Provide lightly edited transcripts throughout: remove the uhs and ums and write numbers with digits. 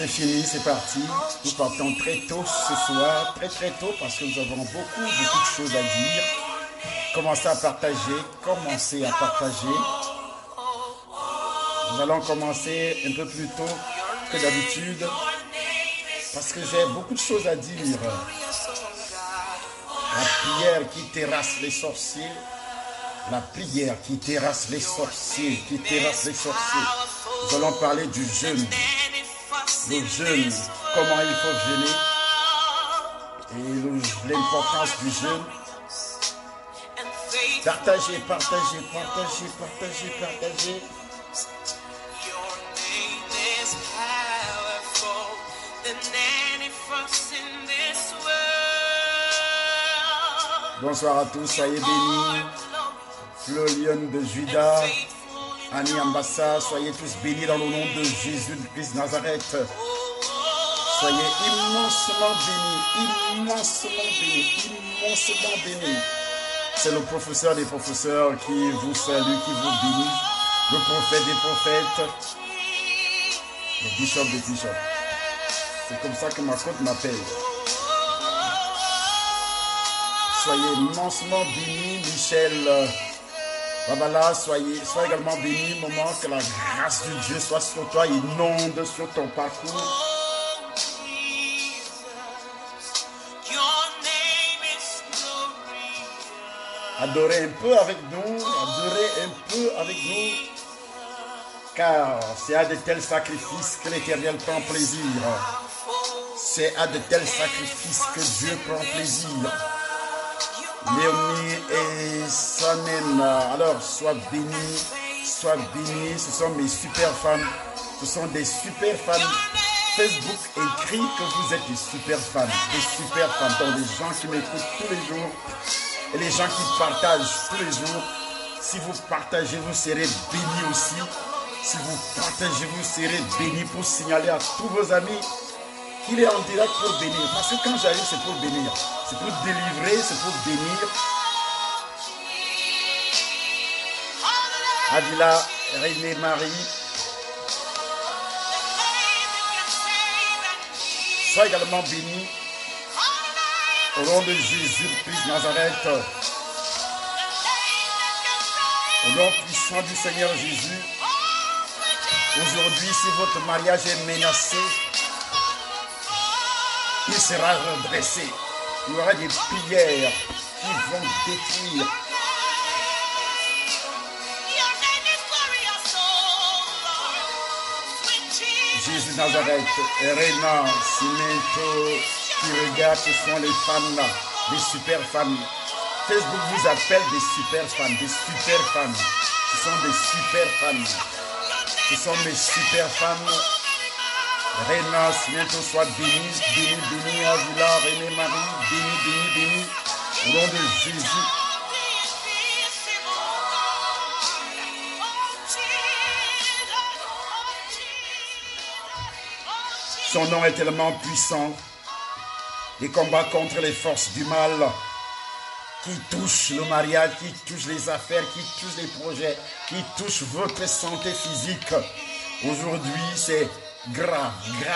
c'est fini, c'est parti. Nous partons très tôt ce soir, très tôt, parce que nous avons beaucoup de choses à dire. Commencez à partager. Nous allons commencer un peu plus tôt que d'habitude, parce que j'ai beaucoup de choses à dire. La prière qui terrasse les sorciers. La prière qui terrasse les sorciers, Nous allons parler du jeûne. Le jeûne, comment il faut jeûner et l'importance du jeûne. Partagez. Bonsoir à tous, soyez bénis. Le lion de Juda, Annie Ambassa, soyez tous bénis dans le nom de Jésus-Christ Nazareth. Soyez immensement bénis. C'est le professeur des professeurs qui vous salue, qui vous bénit. Le prophète des prophètes, le bishop des bishops. C'est comme ça que ma côte m'appelle. Soyez immensement bénis, Michel. Babala, sois également béni, moment que la grâce de Dieu soit sur toi, inonde sur ton parcours. Adorez un peu avec nous, car c'est à de tels sacrifices que l'Éternel prend plaisir. C'est à de tels sacrifices que Dieu prend plaisir. Léonie et Sanem, alors sois bénis, ce sont mes super fans, ce sont des super fans. Facebook écrit que vous êtes des super fans, donc des gens qui m'écoutent tous les jours et les gens qui partagent tous les jours. Si vous partagez, vous serez bénis aussi. Si vous partagez, vous serez bénis pour signaler à tous vos amis qu'il est en direct pour bénir. Parce que quand j'arrive, c'est pour bénir. C'est pour délivrer, c'est pour bénir. Avila, René Marie. Sois également béni. Au nom de Jésus-Christ Nazareth. Au nom puissant du Seigneur Jésus. Aujourd'hui, si votre mariage est menacé, il sera redressé. Il y aura des prières qui vont détruire. Jésus Nazareth, Rena, Simento, qui regarde, ce sont les femmes là, des super femmes. Facebook vous appelle des super femmes, Ce sont des super femmes. Ce sont mes super femmes. Réna, bientôt soit béni, Avila, René Marie, béni, au nom de Jésus. Son nom est tellement puissant. Les combats contre les forces du mal qui touchent le mariage, qui touchent les affaires, qui touchent les projets, qui touchent votre santé physique. Aujourd'hui, c'est grave.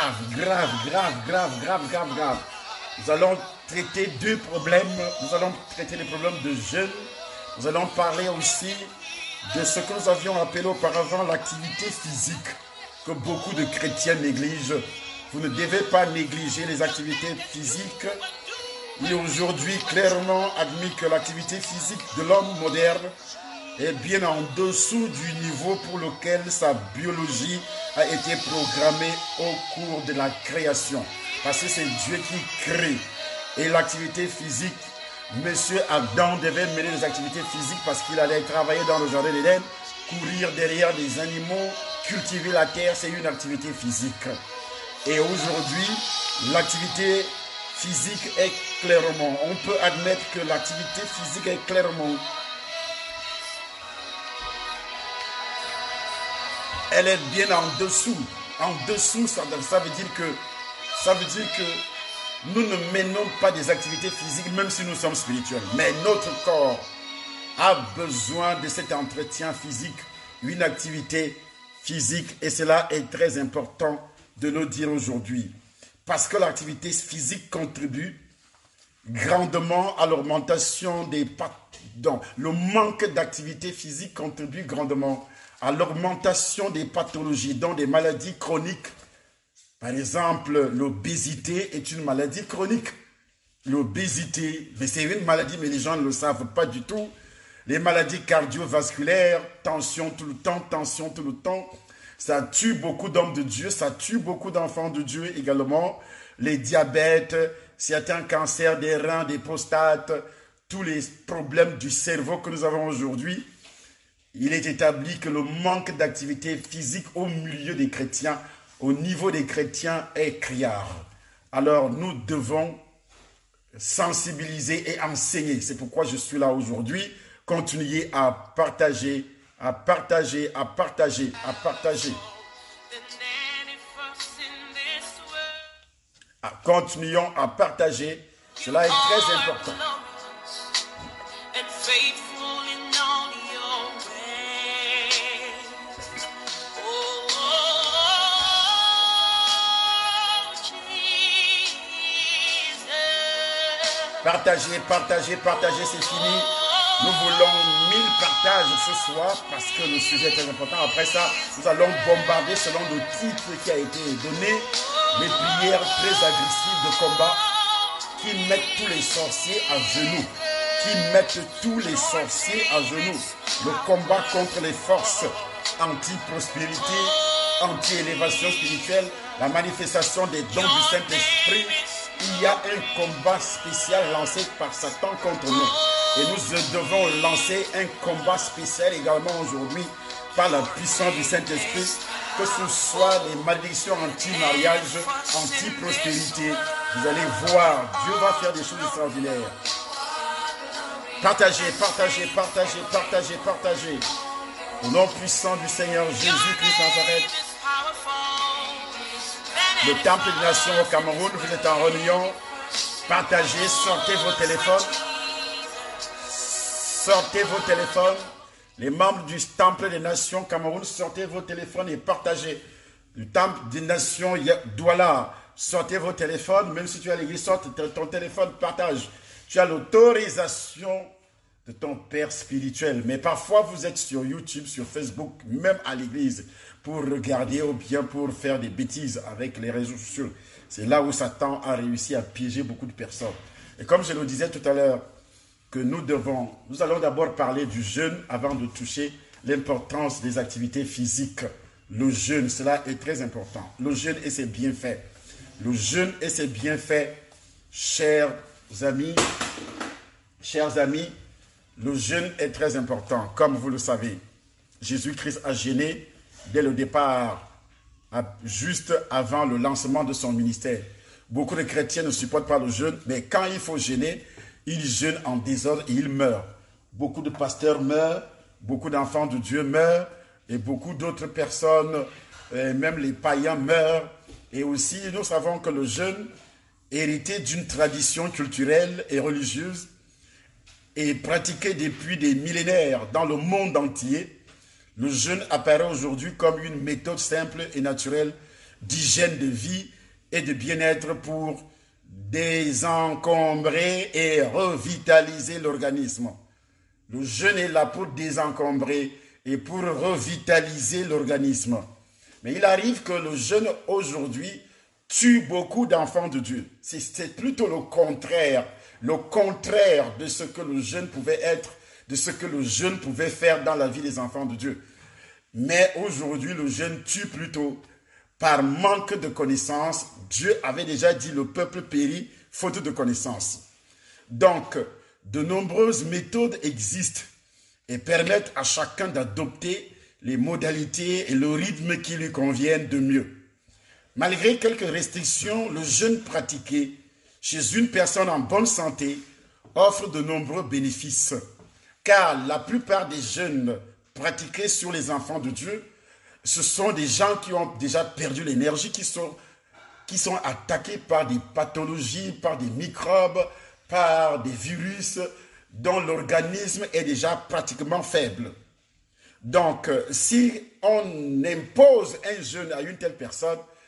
Nous allons traiter deux problèmes. Nous allons traiter les problèmes de jeûne. Nous allons parler aussi de ce que nous avions appelé auparavant l'activité physique, que beaucoup de chrétiens négligent. Vous ne devez pas négliger les activités physiques. Il est aujourd'hui clairement admis que l'activité physique de l'homme moderne est bien en dessous du niveau pour lequel sa biologie a été programmée au cours de la création. Parce que c'est Dieu qui crée. Et l'activité physique, Monsieur Adam devait mener des activités physiques parce qu'il allait travailler dans le jardin d'Éden, courir derrière des animaux, cultiver la terre, c'est une activité physique. Et aujourd'hui, l'activité physique est clairement, on peut admettre que l'activité physique est clairement, elle est bien en dessous. En dessous, ça veut dire que nous ne menons pas des activités physiques, même si nous sommes spirituels. Mais notre corps a besoin de cet entretien physique, une activité physique. Et cela est très important de nos dires aujourd'hui. Parce que l'activité physique contribue grandement à l'augmentation des pardon, le manque d'activité physique contribue grandement à l'augmentation des pathologies, dont des maladies chroniques. Par exemple, l'obésité est une maladie chronique. L'obésité, mais c'est une maladie, mais les gens ne le savent pas du tout. Les maladies cardiovasculaires, tension tout le temps, ça tue beaucoup d'hommes de Dieu, ça tue beaucoup d'enfants de Dieu également. Les diabètes, certains cancers des reins, des prostates, tous les problèmes du cerveau que nous avons aujourd'hui. Il est établi que le manque d'activité physique au milieu des chrétiens, au niveau des chrétiens, est criard. Alors nous devons sensibiliser et enseigner. C'est pourquoi je suis là aujourd'hui. Continuez à partager, à partager, à partager, à partager. Continuons à partager. Cela est très important. Partagez, partagez, partagez, c'est fini. Nous voulons 1000 partages ce soir parce que le sujet est très important. Après ça, nous allons bombarder selon le titre qui a été donné. Les prières très agressives de combat qui mettent tous les sorciers à genoux. Qui mettent tous les sorciers à genoux. Le combat contre les forces anti-prospérité, anti-élévation spirituelle, la manifestation des dons du Saint-Esprit. Il y a un combat spécial lancé par Satan contre nous. Et nous devons lancer un combat spécial également aujourd'hui par la puissance du Saint-Esprit, que ce soit les malédictions anti-mariage, anti-prospérité. Vous allez voir, Dieu va faire des choses extraordinaires. Partagez, partagez, partagez, partagez, partagez. Au nom puissant du Seigneur Jésus-Christ Nazareth. Le Temple des Nations au Cameroun, vous êtes en réunion. Partagez, sortez vos téléphones. Sortez vos téléphones. Les membres du Temple des Nations Cameroun, sortez vos téléphones et partagez. Le Temple des Nations Douala, sortez vos téléphones. Même si tu es à l'église, sorte ton téléphone, partage. Tu as l'autorisation de ton Père spirituel. Mais parfois, vous êtes sur YouTube, sur Facebook, même à l'église, pour regarder ou bien pour faire des bêtises avec les réseaux sociaux. C'est là où Satan a réussi à piéger beaucoup de personnes. Et comme je le disais tout à l'heure, que nous allons d'abord parler du jeûne avant de toucher l'importance des activités physiques. Le jeûne, cela est très important. Le jeûne et ses bienfaits. Le jeûne et ses bienfaits, chers amis, le jeûne est très important, comme vous le savez. Jésus-Christ a jeûné dès le départ, juste avant le lancement de son ministère. Beaucoup de chrétiens ne supportent pas le jeûne, mais quand il faut jeûner, ils jeûnent en désordre et ils meurent. Beaucoup de pasteurs meurent, beaucoup d'enfants de Dieu meurent, et beaucoup d'autres personnes, même les païens meurent. Et aussi, nous savons que le jeûne, hérité d'une tradition culturelle et religieuse, est pratiqué depuis des millénaires dans le monde entier. Le jeûne apparaît aujourd'hui comme une méthode simple et naturelle d'hygiène de vie et de bien-être pour désencombrer et revitaliser l'organisme. Le jeûne est là pour désencombrer et pour revitaliser l'organisme. Mais il arrive que le jeûne aujourd'hui tue beaucoup d'enfants de Dieu. C'est plutôt le contraire de ce que le jeûne pouvait être, de ce que le jeûne pouvait faire dans la vie des enfants de Dieu. Mais aujourd'hui, le jeûne tue plutôt par manque de connaissances. Dieu avait déjà dit le peuple périt faute de connaissances. Donc, de nombreuses méthodes existent et permettent à chacun d'adopter les modalités et le rythme qui lui conviennent de mieux. Malgré quelques restrictions, le jeûne pratiqué chez une personne en bonne santé offre de nombreux bénéfices, car la plupart des jeûnes pratiqués sur les enfants de Dieu, ce sont des gens qui ont déjà perdu l'énergie, qui sont attaqués par des pathologies, par des microbes, par des virus dont l'organisme est déjà pratiquement faible. Donc, si on impose un jeûne à une telle personne,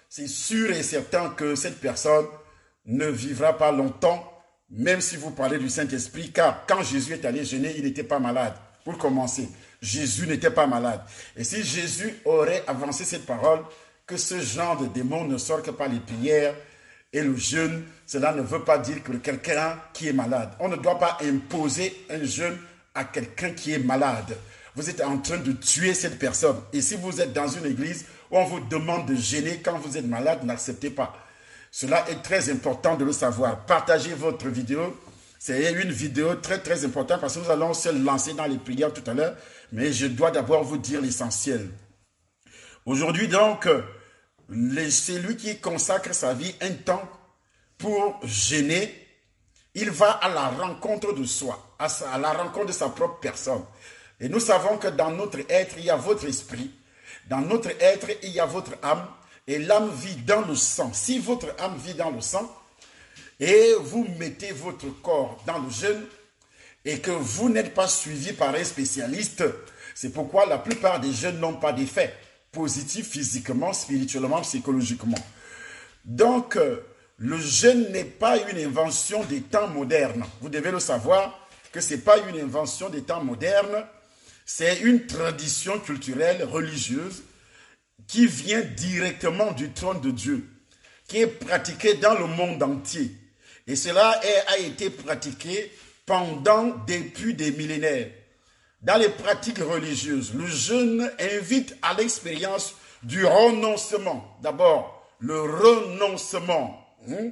c'est sûr et certain que cette personne ne vivra pas longtemps, même si vous parlez du Saint-Esprit, car quand Jésus est allé jeûner, il n'était pas malade. Pour commencer, Jésus n'était pas malade. Et si Jésus aurait avancé cette parole, que ce genre de démons ne sortent que par les prières et le jeûne, cela ne veut pas dire que quelqu'un qui est malade. On ne doit pas imposer un jeûne à quelqu'un qui est malade. Vous êtes en train de tuer cette personne. Et si vous êtes dans une église où on vous demande de jeûner quand vous êtes malade, n'acceptez pas. Cela est très important de le savoir. Partagez votre vidéo. C'est une vidéo très importante parce que nous allons se lancer dans les prières tout à l'heure. Mais je dois d'abord vous dire l'essentiel. Aujourd'hui donc, c'est lui qui consacre sa vie un temps pour jeûner. Il va à la rencontre de soi, à la rencontre de sa propre personne. Et nous savons que dans notre être, il y a votre esprit. Dans notre être, il y a votre âme. Et l'âme vit dans le sang. Si votre âme vit dans le sang, et vous mettez votre corps dans le jeûne, et que vous n'êtes pas suivi par un spécialiste, c'est pourquoi la plupart des jeunes n'ont pas d'effet positif physiquement, spirituellement, psychologiquement. Donc, le jeûne n'est pas une invention des temps modernes. Vous devez le savoir que ce n'est pas une invention des temps modernes, c'est une tradition culturelle, religieuse, qui vient directement du trône de Dieu, qui est pratiquée dans le monde entier. Et cela a été pratiqué depuis des millénaires. Dans les pratiques religieuses, le jeûne invite à l'expérience du renoncement. D'abord, le renoncement,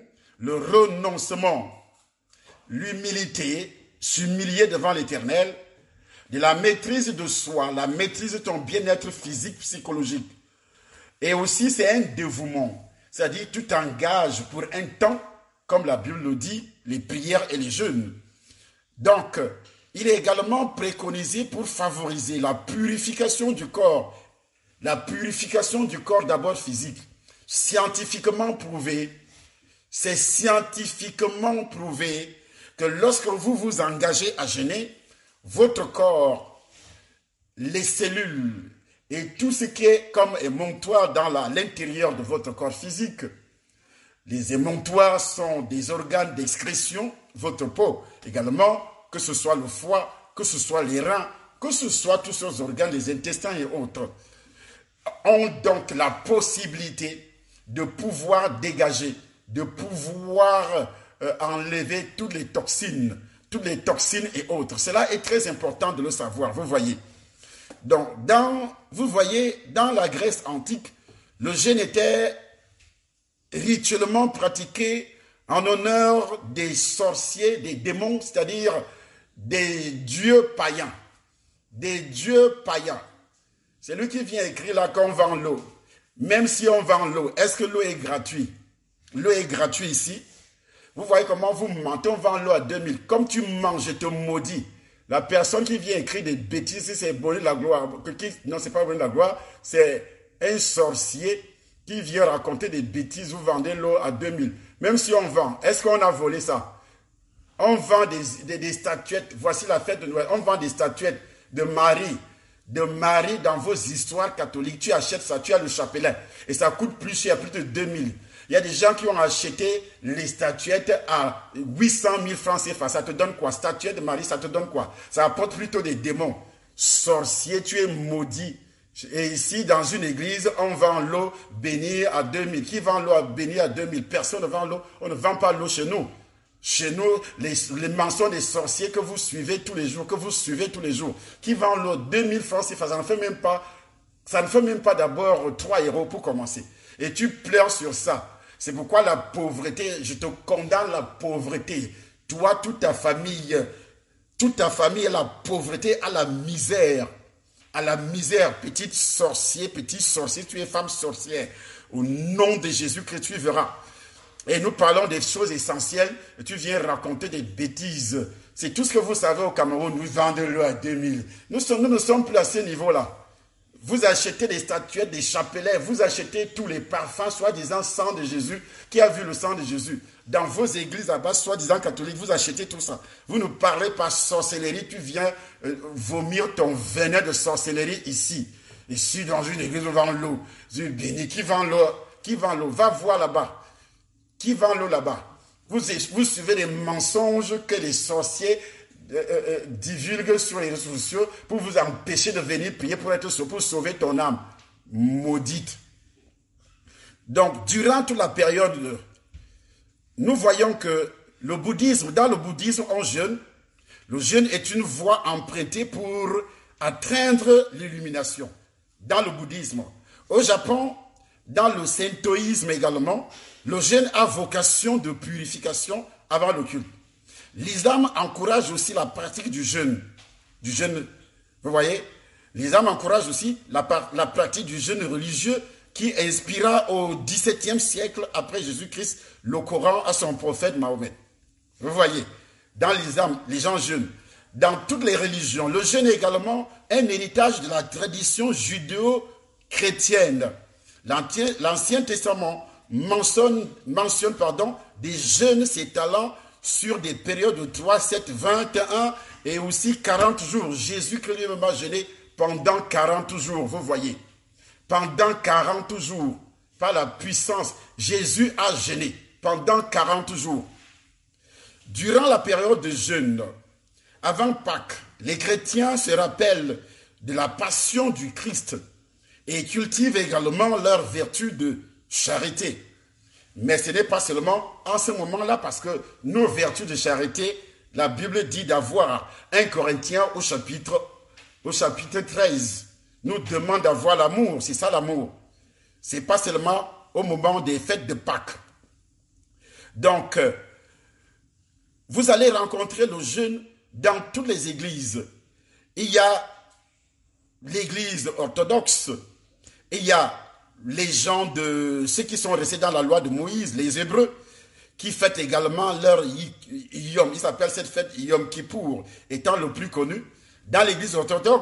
l'humilité, s'humilier devant l'Éternel, de la maîtrise de soi, la maîtrise de ton bien-être physique, psychologique. Et aussi, c'est un dévouement. C'est-à-dire, tu t'engages pour un temps, comme la Bible le dit, les prières et les jeûnes. Donc, il est également préconisé pour favoriser la purification du corps. La purification du corps d'abord physique. Scientifiquement prouvé, c'est scientifiquement prouvé que lorsque vous vous engagez à jeûner, votre corps, les cellules et tout ce qui est comme émonctoire dans l'intérieur de votre corps physique. Les émonctoires sont des organes d'excrétion, votre peau également, que ce soit le foie, que ce soit les reins, que ce soit tous ces organes, les intestins et autres, ont donc la possibilité de pouvoir dégager, de pouvoir enlever toutes les toxines et autres. Cela est très important de le savoir, vous voyez. Donc, vous voyez, dans la Grèce antique, le jeûne était rituellement pratiqué en honneur des sorciers, des démons, c'est-à-dire des dieux païens. Des dieux païens. C'est lui qui vient écrire là qu'on vend l'eau. Même si on vend l'eau, est-ce que l'eau est gratuite? L'eau est gratuite ici. Vous voyez comment vous mentez, on vend l'eau à 2000. Comme tu manges, je te maudis. La personne qui vient écrire des bêtises, c'est Bonnet la gloire. Non, c'est pas Bonnet la gloire, c'est un sorcier qui vient raconter des bêtises. Vous vendez l'eau à 2000. Même si on vend, est-ce qu'on a volé ça? On vend des statuettes. Voici la fête de Noël. On vend des statuettes de Marie. De Marie dans vos histoires catholiques. Tu achètes ça, tu as le chapelet. Et ça coûte plus cher, plus de 2000. Il y a des gens qui ont acheté les statuettes à 800 000 francs CFA. Ça te donne quoi? Statuette de Marie, ça te donne quoi? Ça apporte plutôt des démons. Sorcier, tu es maudit. Et ici, dans une église, on vend l'eau bénie à 2000. Qui vend l'eau bénie à 2000? Personne ne vend l'eau. On ne vend pas l'eau chez nous. Chez nous, les mensonges des sorciers que vous suivez tous les jours, qui vend l'eau 2000 francs CFA, ça ne fait même pas d'abord 3 € pour commencer. Et tu pleures sur ça. C'est pourquoi la pauvreté, je te condamne la pauvreté. Toi, toute ta famille à la pauvreté, à la misère. À la misère, petit sorcier, tu es femme sorcière. Au nom de Jésus-Christ, tu verras. Et nous parlons des choses essentielles, et tu viens raconter des bêtises. C'est tout ce que vous savez au Cameroun, nous vendons l'eau à 2000. Nous ne sommes plus à ce niveau-là. Vous achetez des statuettes, des chapelets, vous achetez tous les parfums, soi-disant sang de Jésus. Qui a vu le sang de Jésus? Dans vos églises là-bas, soi-disant catholiques, vous achetez tout ça. Vous ne parlez pas sorcellerie, tu viens vomir ton venin de sorcellerie ici. Ici, dans une église, on vend l'eau. Béni, qui vend l'eau Qui vend l'eau? Va voir là-bas. Qui vend l'eau là-bas? Vous suivez les mensonges que les sorciers divulguent sur les réseaux sociaux pour vous empêcher de venir prier pour sauver ton âme. Maudite. Donc, durant toute la période, nous voyons que dans le bouddhisme, on jeûne. Le jeûne est une voie empruntée pour atteindre l'illumination. Dans le bouddhisme. Au Japon, dans le shintoïsme également, le jeûne a vocation de purification avant le culte. L'islam encourage aussi la pratique du jeûne. Vous voyez? L'islam encourage aussi la pratique du jeûne religieux qui inspira au XVIIe siècle après Jésus-Christ le Coran à son prophète Mahomet. Vous voyez? Dans l'islam, les gens jeûnent. Dans toutes les religions, le jeûne est également un héritage de la tradition judéo-chrétienne. L'Ancien Testament mentionne des jeûnes s'étalant sur des périodes de 3, 7, 21 et aussi 40 jours. Jésus-Christ lui-même a jeûné pendant 40 jours, vous voyez. Pendant 40 jours, par la puissance, Jésus a jeûné pendant 40 jours. Durant la période de jeûne, avant Pâques, les chrétiens se rappellent de la passion du Christ et cultivent également leur vertu de charité. Mais ce n'est pas seulement en ce moment-là, parce que nos vertus de charité, la Bible dit d'avoir 1 Corinthiens au chapitre 13, nous demande d'avoir l'amour, c'est ça l'amour. Ce n'est pas seulement au moment des fêtes de Pâques. Donc, vous allez rencontrer le jeûne dans toutes les églises. Il y a l'église orthodoxe, il y a les gens de ceux qui sont restés dans la loi de Moïse, les Hébreux, qui fêtent également leur Yom. Ils s'appellent cette fête Yom Kippour, étant le plus connu. Dans l'église orthodoxe,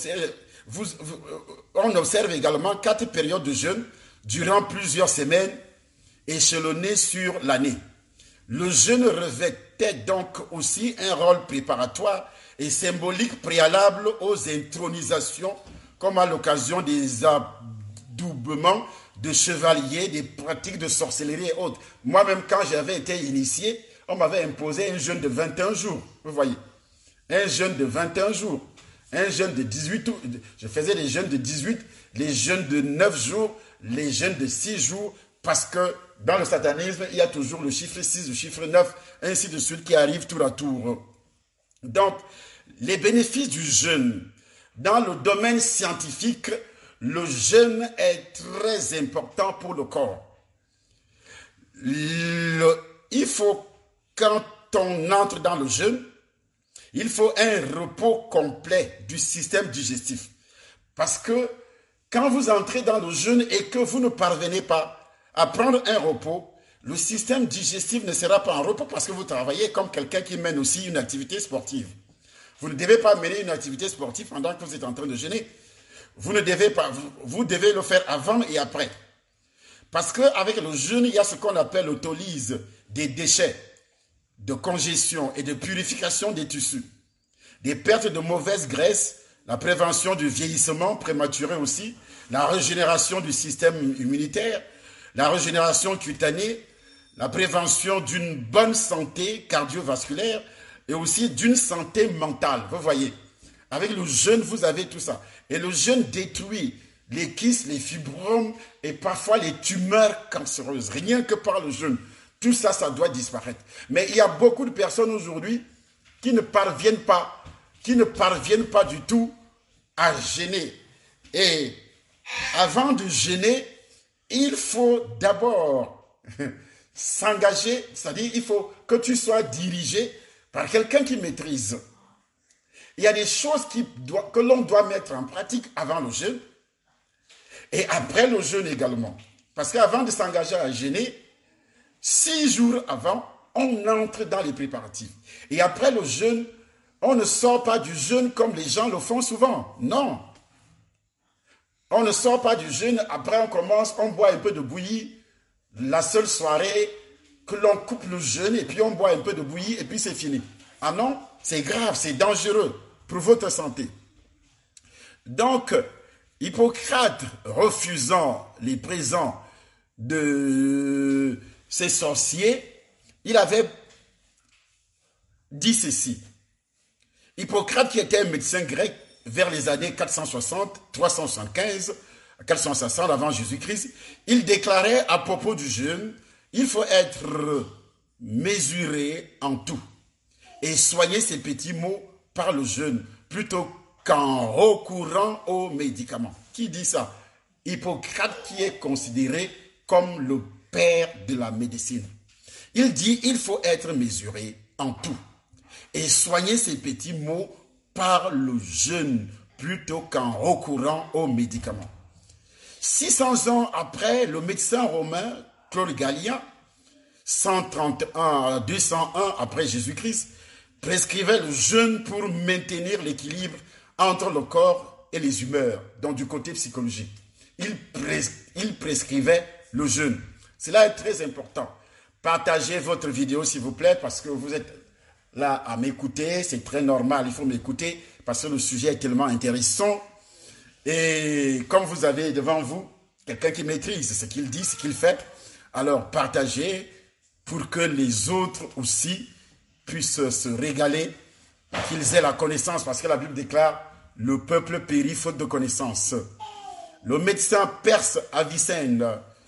on observe également 4 périodes de jeûne durant plusieurs semaines, échelonnées sur l'année. Le jeûne revêtait donc aussi un rôle préparatoire et symbolique préalable aux intronisations, comme à l'occasion des adoubements de chevaliers, des pratiques de sorcellerie et autres. Moi-même, quand j'avais été initié, on m'avait imposé un jeûne de 21 jours. Vous voyez, un jeûne de 21 jours, un jeûne de 18 jours. Je faisais les jeûnes de 18, les jeûnes de 9 jours, les jeûnes de 6 jours, parce que dans le satanisme, il y a toujours le chiffre 6, le chiffre 9, ainsi de suite, qui arrive tour à tour. Donc, les bénéfices du jeûne. Dans le domaine scientifique, le jeûne est très important pour le corps. Il faut, quand on entre dans le jeûne, il faut un repos complet du système digestif. Parce que quand vous entrez dans le jeûne et que vous ne parvenez pas à prendre un repos, le système digestif ne sera pas en repos parce que vous travaillez comme quelqu'un qui mène aussi une activité sportive. Vous ne devez pas mener une activité sportive pendant que vous êtes en train de jeûner. Vous ne devez pas, vous devez le faire avant et après. Parce qu'avec le jeûne, il y a ce qu'on appelle l'autolyse des déchets, de congestion et de purification des tissus, des pertes de mauvaises graisses, la prévention du vieillissement prématuré aussi, la régénération du système immunitaire, la régénération cutanée, la prévention d'une bonne santé cardiovasculaire et aussi d'une santé mentale. Vous voyez, avec le jeûne, vous avez tout ça. Et le jeûne détruit les kystes, les fibromes et parfois les tumeurs cancéreuses. Rien que par le jeûne. Tout ça, ça doit disparaître. Mais il y a beaucoup de personnes aujourd'hui qui ne parviennent pas du tout à jeûner. Et avant de jeûner, il faut d'abord s'engager, c'est-à-dire il faut que tu sois dirigé par quelqu'un qui maîtrise. Il y a des choses que l'on doit mettre en pratique avant le jeûne et après le jeûne également. Parce qu'avant de s'engager à jeûner, 6 jours avant, on entre dans les préparatifs. Et après le jeûne, on ne sort pas du jeûne comme les gens le font souvent. Non. On ne sort pas du jeûne, après on commence, on boit un peu de bouillie, la seule soirée que l'on coupe le jeûne et puis on boit un peu de bouillie et puis c'est fini. Ah non, c'est grave, c'est dangereux pour votre santé. Donc, Hippocrate refusant les présents de ces sorciers, il avait dit ceci. Hippocrate, qui était un médecin grec vers les années 460, 375, 460 avant Jésus-Christ, il déclarait à propos du jeûne, il faut être mesuré en tout et soigner ses petits maux par le jeûne plutôt qu'en recourant aux médicaments. Qui dit ça? Hippocrate, qui est considéré comme le père de la médecine. Il dit il faut être mesuré en tout et soigner ses petits maux par le jeûne plutôt qu'en recourant aux médicaments. 600 ans après, le médecin romain Claude Galien, 131 à 201 après Jésus-Christ, prescrivait le jeûne pour maintenir l'équilibre entre le corps et les humeurs, donc du côté psychologique. Il prescrivait le jeûne. Cela est très important. Partagez votre vidéo s'il vous plaît parce que vous êtes là à m'écouter. C'est très normal, il faut m'écouter parce que le sujet est tellement intéressant. Et comme vous avez devant vous quelqu'un qui maîtrise ce qu'il dit, ce qu'il fait, alors partagez pour que les autres aussi puissent se régaler, qu'ils aient la connaissance, parce que la Bible déclare « Le peuple périt faute de connaissance ». Le médecin perse Avicenne,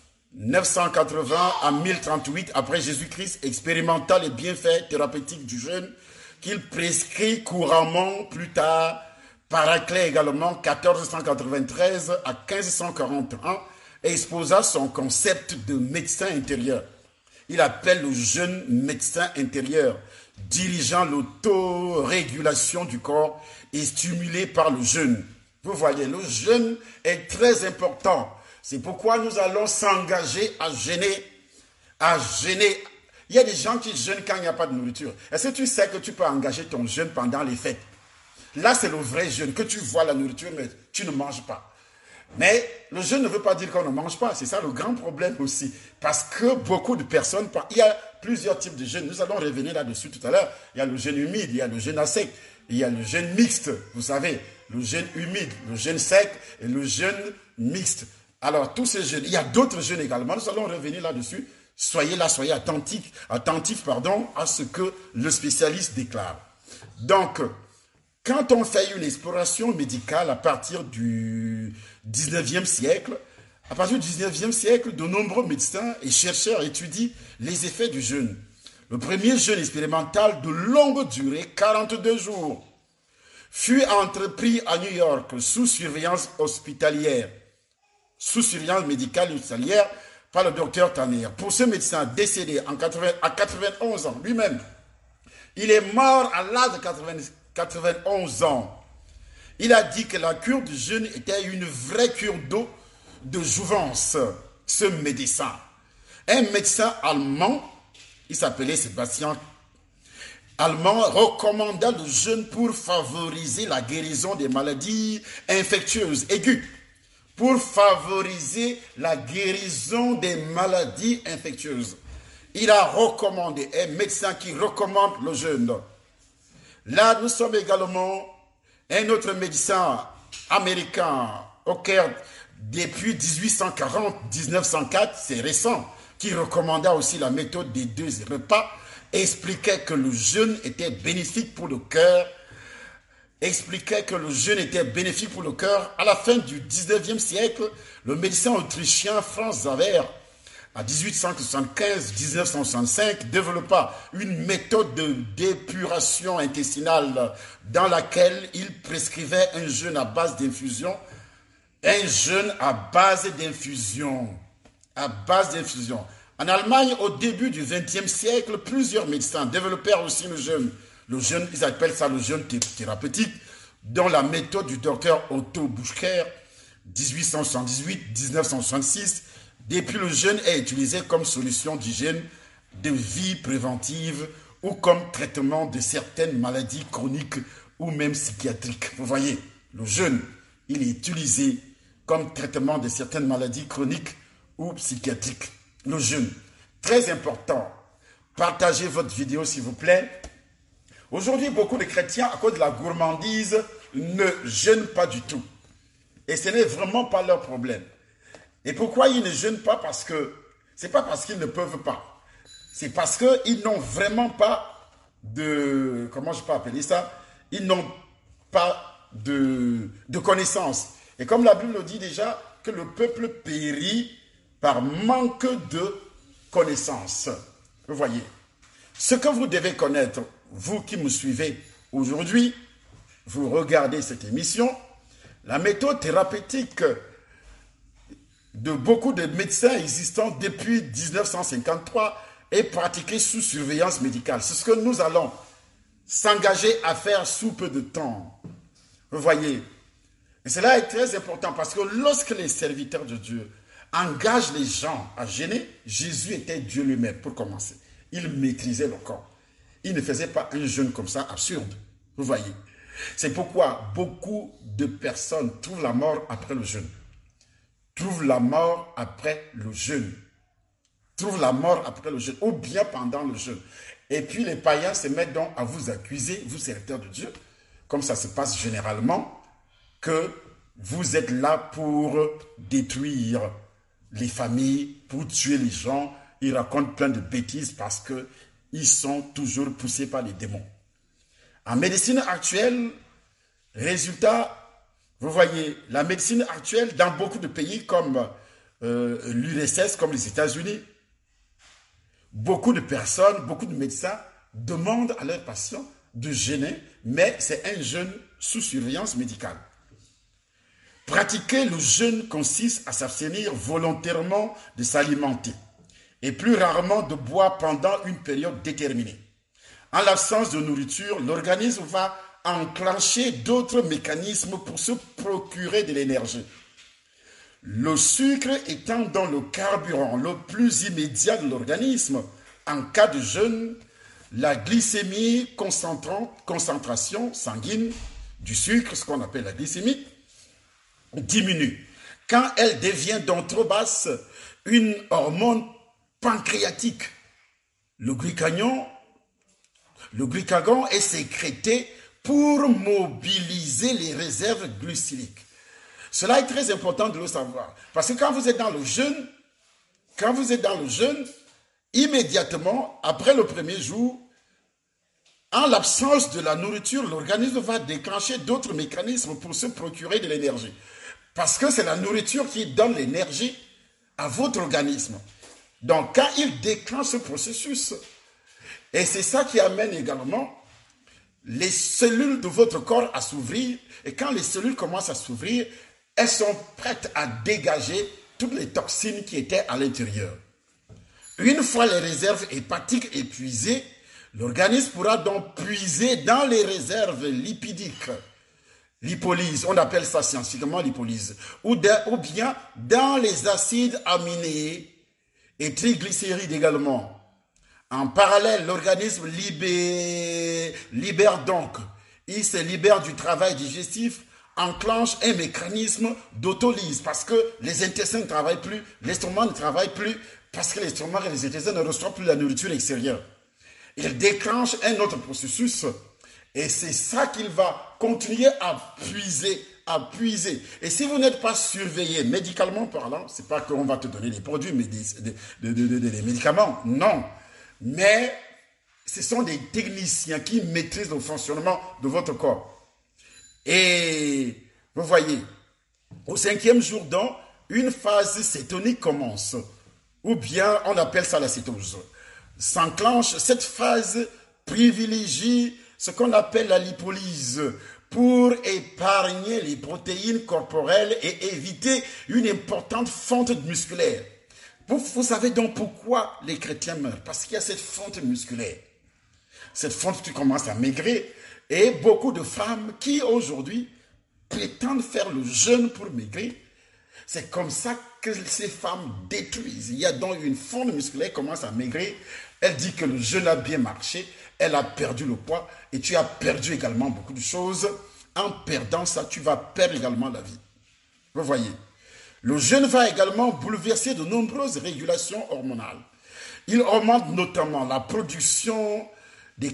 980 à 1038 après Jésus-Christ, expérimenta les bienfaits thérapeutiques du jeûne qu'il prescrit couramment plus tard. Paraclet également, 1493 à 1541, exposa son concept de médecin intérieur. Il appelle le jeûne médecin intérieur, dirigeant l'autorégulation du corps et stimulé par le jeûne. Vous voyez, le jeûne est très important. C'est pourquoi nous allons s'engager à jeûner. Il y a des gens qui jeûnent quand il n'y a pas de nourriture. Est-ce que tu sais que tu peux engager ton jeûne pendant les fêtes? Là, c'est le vrai jeûne, que tu vois la nourriture, mais tu ne manges pas. Mais le jeûne ne veut pas dire qu'on ne mange pas. C'est ça le grand problème aussi. Parce que beaucoup de personnes, il y a plusieurs types de jeûnes. Nous allons revenir là-dessus tout à l'heure. Il y a le jeûne humide, il y a le jeûne à sec, il y a le jeûne mixte. Vous savez, le jeûne humide, le jeûne sec et le jeûne mixte. Alors, tous ces jeûnes, il y a d'autres jeûnes également. Nous allons revenir là-dessus. Soyez là, soyez attentifs, à ce que le spécialiste déclare. Donc, quand on fait une exploration médicale à partir du 19e siècle, de nombreux médecins et chercheurs étudient les effets du jeûne. Le premier jeûne expérimental de longue durée, 42 jours, fut entrepris à New York sous surveillance médicale hospitalière par le docteur Tanner. Pour ce médecin décédé à 91 ans lui-même, il est mort à l'âge de 91 ans. Il a dit que la cure du jeûne était une vraie cure d'eau de jouvence, ce médecin. Un médecin allemand, il s'appelait Sébastien Allemand, recommanda le jeûne pour favoriser la guérison des maladies infectieuses aiguës. Pour favoriser la guérison des maladies infectieuses. Il a recommandé, un médecin qui recommande le jeûne. Là, nous sommes également un autre médecin américain au Caire depuis 1840-1904, c'est récent, qui recommanda aussi la méthode des 2 repas, expliquait que le jeûne était bénéfique pour le cœur, À la fin du 19e siècle, le médecin autrichien Franz Xaver, à 1875-1965, développa une méthode de d'épuration intestinale dans laquelle il prescrivait un jeûne à base d'infusion. En Allemagne, au début du XXe siècle, plusieurs médecins développèrent aussi le jeûne. Le jeûne, ils appellent ça le jeûne thérapeutique, dont la méthode du docteur Otto Buchker, 1878-1966, depuis le jeûne est utilisé comme solution d'hygiène de vie préventive ou comme traitement de certaines maladies chroniques ou même psychiatriques. Vous voyez, le jeûne, il est utilisé comme traitement de certaines maladies chroniques ou psychiatriques. Le jeûne, très important. Partagez votre vidéo s'il vous plaît. Aujourd'hui, beaucoup de chrétiens, à cause de la gourmandise, ne jeûnent pas du tout. Et ce n'est vraiment pas leur problème. Et pourquoi ils ne jeûnent pas? Parce que, c'est pas parce qu'ils ne peuvent pas. C'est parce qu'ils n'ont vraiment pas de, comment je peux appeler ça? Ils n'ont pas de connaissances. Et comme la Bible le dit déjà, que le peuple périt par manque de connaissances. Vous voyez, ce que vous devez connaître, vous qui me suivez aujourd'hui, vous regardez cette émission, la méthode thérapeutique de beaucoup de médecins existants depuis 1953 est pratiquée sous surveillance médicale. C'est ce que nous allons s'engager à faire sous peu de temps. Vous voyez, et cela est très important parce que lorsque les serviteurs de Dieu engagent les gens à jeûner, Jésus était Dieu lui-même pour commencer. Il maîtrisait le corps. Il ne faisait pas un jeûne comme ça absurde. Vous voyez. C'est pourquoi beaucoup de personnes trouvent la mort après le jeûne. Trouvent la mort après le jeûne. Trouvent la mort après le jeûne ou bien pendant le jeûne. Et puis les païens se mettent donc à vous accuser, vous serviteurs de Dieu, comme ça se passe généralement, que vous êtes là pour détruire les familles, pour tuer les gens. Ils racontent plein de bêtises parce qu'ils sont toujours poussés par les démons. En médecine actuelle, résultat, vous voyez, la médecine actuelle dans beaucoup de pays comme l'URSS, comme les États-Unis, beaucoup de personnes, beaucoup de médecins demandent à leurs patients de jeûner, mais c'est un jeûne sous surveillance médicale. Pratiquer le jeûne consiste à s'abstenir volontairement de s'alimenter et plus rarement de boire pendant une période déterminée. En l'absence de nourriture, l'organisme va enclencher d'autres mécanismes pour se procurer de l'énergie. Le sucre étant dans le carburant le plus immédiat de l'organisme, en cas de jeûne, la glycémie, concentration sanguine du sucre, ce qu'on appelle la glycémie, diminue. Quand elle devient donc trop basse, une hormone pancréatique, le glucagon est sécrété pour mobiliser les réserves glucidiques. Cela est très important de le savoir. Parce que quand vous êtes dans le jeûne, immédiatement, après le premier jour, en l'absence de la nourriture, l'organisme va déclencher d'autres mécanismes pour se procurer de l'énergie. Parce que c'est la nourriture qui donne l'énergie à votre organisme. Donc, quand il déclenche ce processus, et c'est ça qui amène également les cellules de votre corps à s'ouvrir. Et quand les cellules commencent à s'ouvrir, elles sont prêtes à dégager toutes les toxines qui étaient à l'intérieur. Une fois les réserves hépatiques épuisées, l'organisme pourra donc puiser dans les réserves lipidiques. Lipolyse, on appelle ça scientifiquement lipolyse. Ou bien dans les acides aminés et triglycérides également. En parallèle, l'organisme libère donc, il se libère du travail digestif, enclenche un mécanisme d'autolyse parce que les intestins ne travaillent plus, l'estomac ne travaille plus parce que l'estomac et les intestins ne reçoivent plus la nourriture extérieure. Il déclenche un autre processus et c'est ça qu'il va continuer à puiser. Et si vous n'êtes pas surveillé médicalement parlant, c'est pas qu'on va te donner des produits, mais des médicaments, non. Mais ce sont des techniciens qui maîtrisent le fonctionnement de votre corps. Et vous voyez, au 5e jour donc, une phase cétonique commence, ou bien on appelle ça la cétose. S'enclenche, cette phase privilégie ce qu'on appelle la lipolyse pour épargner les protéines corporelles et éviter une importante fonte musculaire. Vous savez donc pourquoi les chrétiens meurent? Parce qu'il y a cette fonte musculaire. Cette fonte qui commence à maigrir. Et beaucoup de femmes qui aujourd'hui prétendent faire le jeûne pour maigrir. C'est comme ça que ces femmes détruisent. Il y a donc une fonte musculaire qui commence à maigrir. Elle dit que le jeûne a bien marché. Elle a perdu le poids. Et tu as perdu également beaucoup de choses. En perdant ça, tu vas perdre également la vie. Vous voyez. Le jeûne va également bouleverser de nombreuses régulations hormonales. Il augmente notamment la production des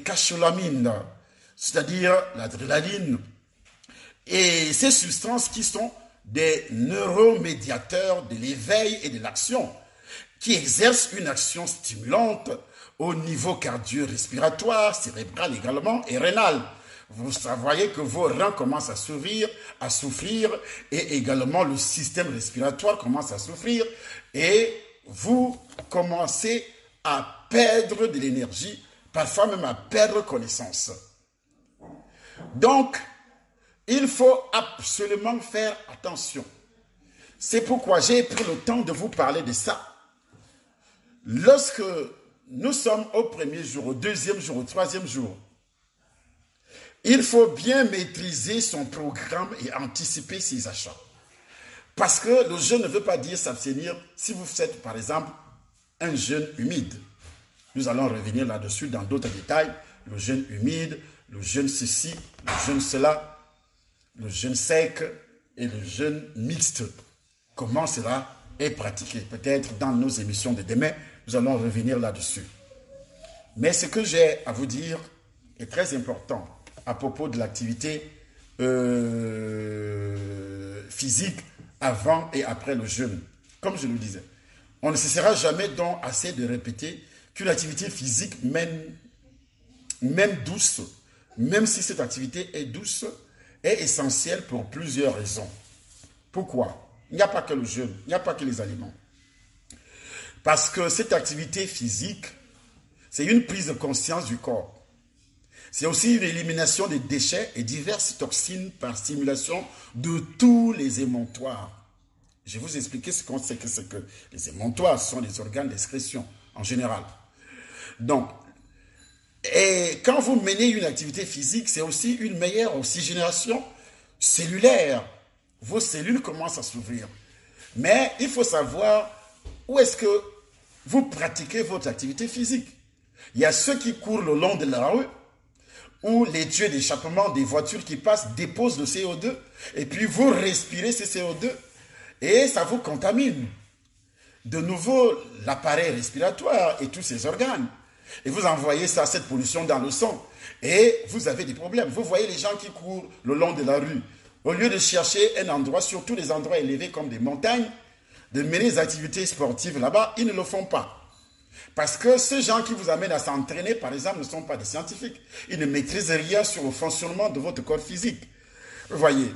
catécholamines, c'est-à-dire l'adrénaline, et ces substances qui sont des neuromédiateurs de l'éveil et de l'action qui exercent une action stimulante au niveau cardio-respiratoire, cérébral également et rénal. Vous voyez que vos reins commencent à souffrir et également le système respiratoire commence à souffrir et vous commencez à perdre de l'énergie, parfois même à perdre connaissance. Donc, il faut absolument faire attention. C'est pourquoi j'ai pris le temps de vous parler de ça. Lorsque nous sommes au premier jour, au deuxième jour, au troisième jour, il faut bien maîtriser son programme et anticiper ses achats. Parce que le jeûne ne veut pas dire s'abstenir si vous faites par exemple un jeûne humide. Nous allons revenir là-dessus dans d'autres détails. Le jeûne humide, le jeûne ceci, le jeûne cela, le jeûne sec et le jeûne mixte. Comment cela est pratiqué? Peut-être dans nos émissions de demain, nous allons revenir là-dessus. Mais ce que j'ai à vous dire est très important à propos de l'activité physique avant et après le jeûne. Comme je le disais, on ne cessera jamais donc assez de répéter qu'une activité physique, même douce, même si cette activité est douce, est essentielle pour plusieurs raisons. Pourquoi? Il n'y a pas que le jeûne, il n'y a pas que les aliments. Parce que cette activité physique, c'est une prise de conscience du corps. C'est aussi une élimination des déchets et diverses toxines par stimulation de tous les émontoires. Je vais vous expliquer ce qu'on sait que c'est que les émontoires sont les organes d'excrétion en général. Donc, et quand vous menez une activité physique, c'est aussi une meilleure oxygénation cellulaire. Vos cellules commencent à s'ouvrir. Mais il faut savoir où est-ce que vous pratiquez votre activité physique. Il y a ceux qui courent le long de la rue, où les tuyaux d'échappement des voitures qui passent déposent le CO2, et puis vous respirez ce CO2, et ça vous contamine. De nouveau, l'appareil respiratoire et tous ses organes. Et vous envoyez ça, cette pollution dans le sang, et vous avez des problèmes. Vous voyez les gens qui courent le long de la rue. Au lieu de chercher un endroit, surtout les endroits élevés comme des montagnes, de mener des activités sportives là-bas, ils ne le font pas. Parce que ces gens qui vous amènent à s'entraîner, par exemple, ne sont pas des scientifiques. Ils ne maîtrisent rien sur le fonctionnement de votre corps physique. Vous voyez.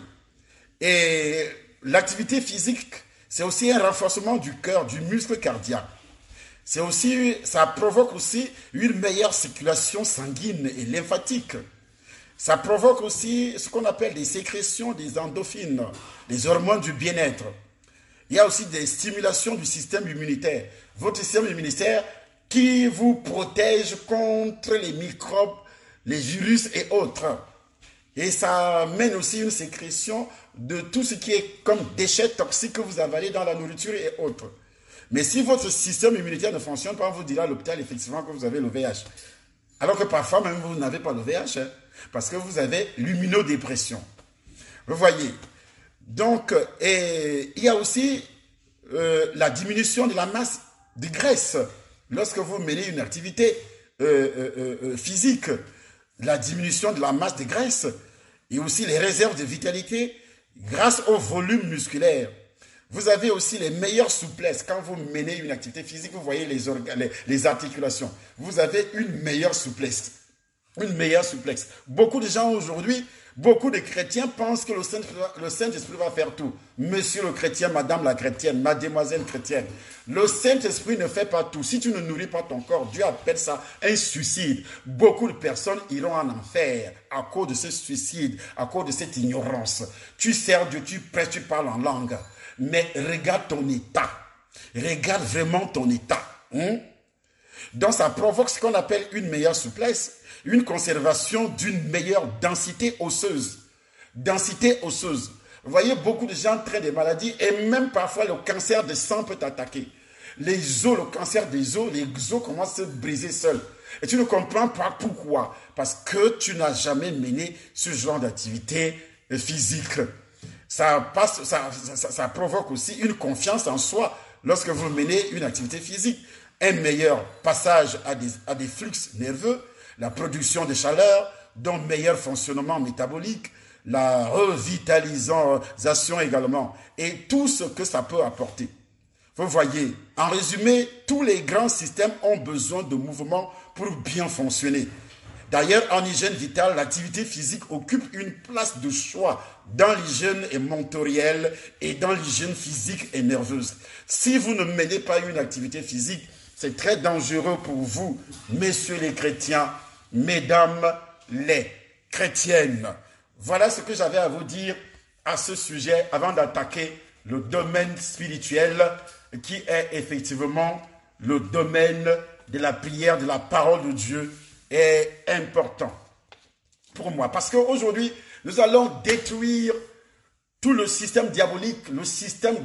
Et l'activité physique, c'est aussi un renforcement du cœur, du muscle cardiaque. C'est aussi, ça provoque aussi une meilleure circulation sanguine et lymphatique. Ça provoque aussi ce qu'on appelle des sécrétions des endorphines, les hormones du bien-être. Il y a aussi des stimulations du système immunitaire. Votre système immunitaire qui vous protège contre les microbes, les virus et autres. Et ça amène aussi une sécrétion de tout ce qui est comme déchets toxiques que vous avalez dans la nourriture et autres. Mais si votre système immunitaire ne fonctionne pas, on vous dira à l'hôpital effectivement que vous avez le VIH. Alors que parfois même vous n'avez pas le VIH, parce que vous avez l'immunodépression. Vous voyez. Donc, il y a aussi la diminution de la masse de graisse. Lorsque vous menez une activité physique, la diminution de la masse de graisse et aussi les réserves de vitalité grâce au volume musculaire. Vous avez aussi les meilleures souplesses. Quand vous menez une activité physique, vous voyez les articulations. Vous avez une meilleure souplesse. Une meilleure souplesse. Beaucoup de gens aujourd'hui, beaucoup de chrétiens pensent que le Saint-Esprit va faire tout. Monsieur le chrétien, madame la chrétienne, mademoiselle chrétienne. Le Saint-Esprit ne fait pas tout. Si tu ne nourris pas ton corps, Dieu appelle ça un suicide. Beaucoup de personnes iront en enfer à cause de ce suicide, à cause de cette ignorance. Tu sers Dieu, tu prêches, tu parles en langue. Mais regarde ton état. Regarde vraiment ton état. Donc ça provoque ce qu'on appelle une meilleure souplesse, une conservation d'une meilleure densité osseuse. Densité osseuse. Vous voyez, beaucoup de gens traitent des maladies et même parfois le cancer de sang peut t'attaquer. Les os, le cancer des os, les os commencent à se briser seuls. Et tu ne comprends pas pourquoi. Parce que tu n'as jamais mené ce genre d'activité physique. Ça provoque aussi une confiance en soi lorsque vous menez une activité physique. Un meilleur passage à des flux nerveux, la production de chaleur, donc meilleur fonctionnement métabolique, la revitalisation également, et tout ce que ça peut apporter. Vous voyez, en résumé, tous les grands systèmes ont besoin de mouvement pour bien fonctionner. D'ailleurs, en hygiène vitale, l'activité physique occupe une place de choix dans l'hygiène émonctorielle et dans l'hygiène physique et nerveuse. Si vous ne menez pas une activité physique, c'est très dangereux pour vous, messieurs les chrétiens, mesdames les chrétiennes. Voilà ce que j'avais à vous dire à ce sujet avant d'attaquer le domaine spirituel qui est effectivement le domaine de la prière, de la parole de Dieu est important pour moi. Parce qu'aujourd'hui, nous allons détruire tout le système diabolique, le système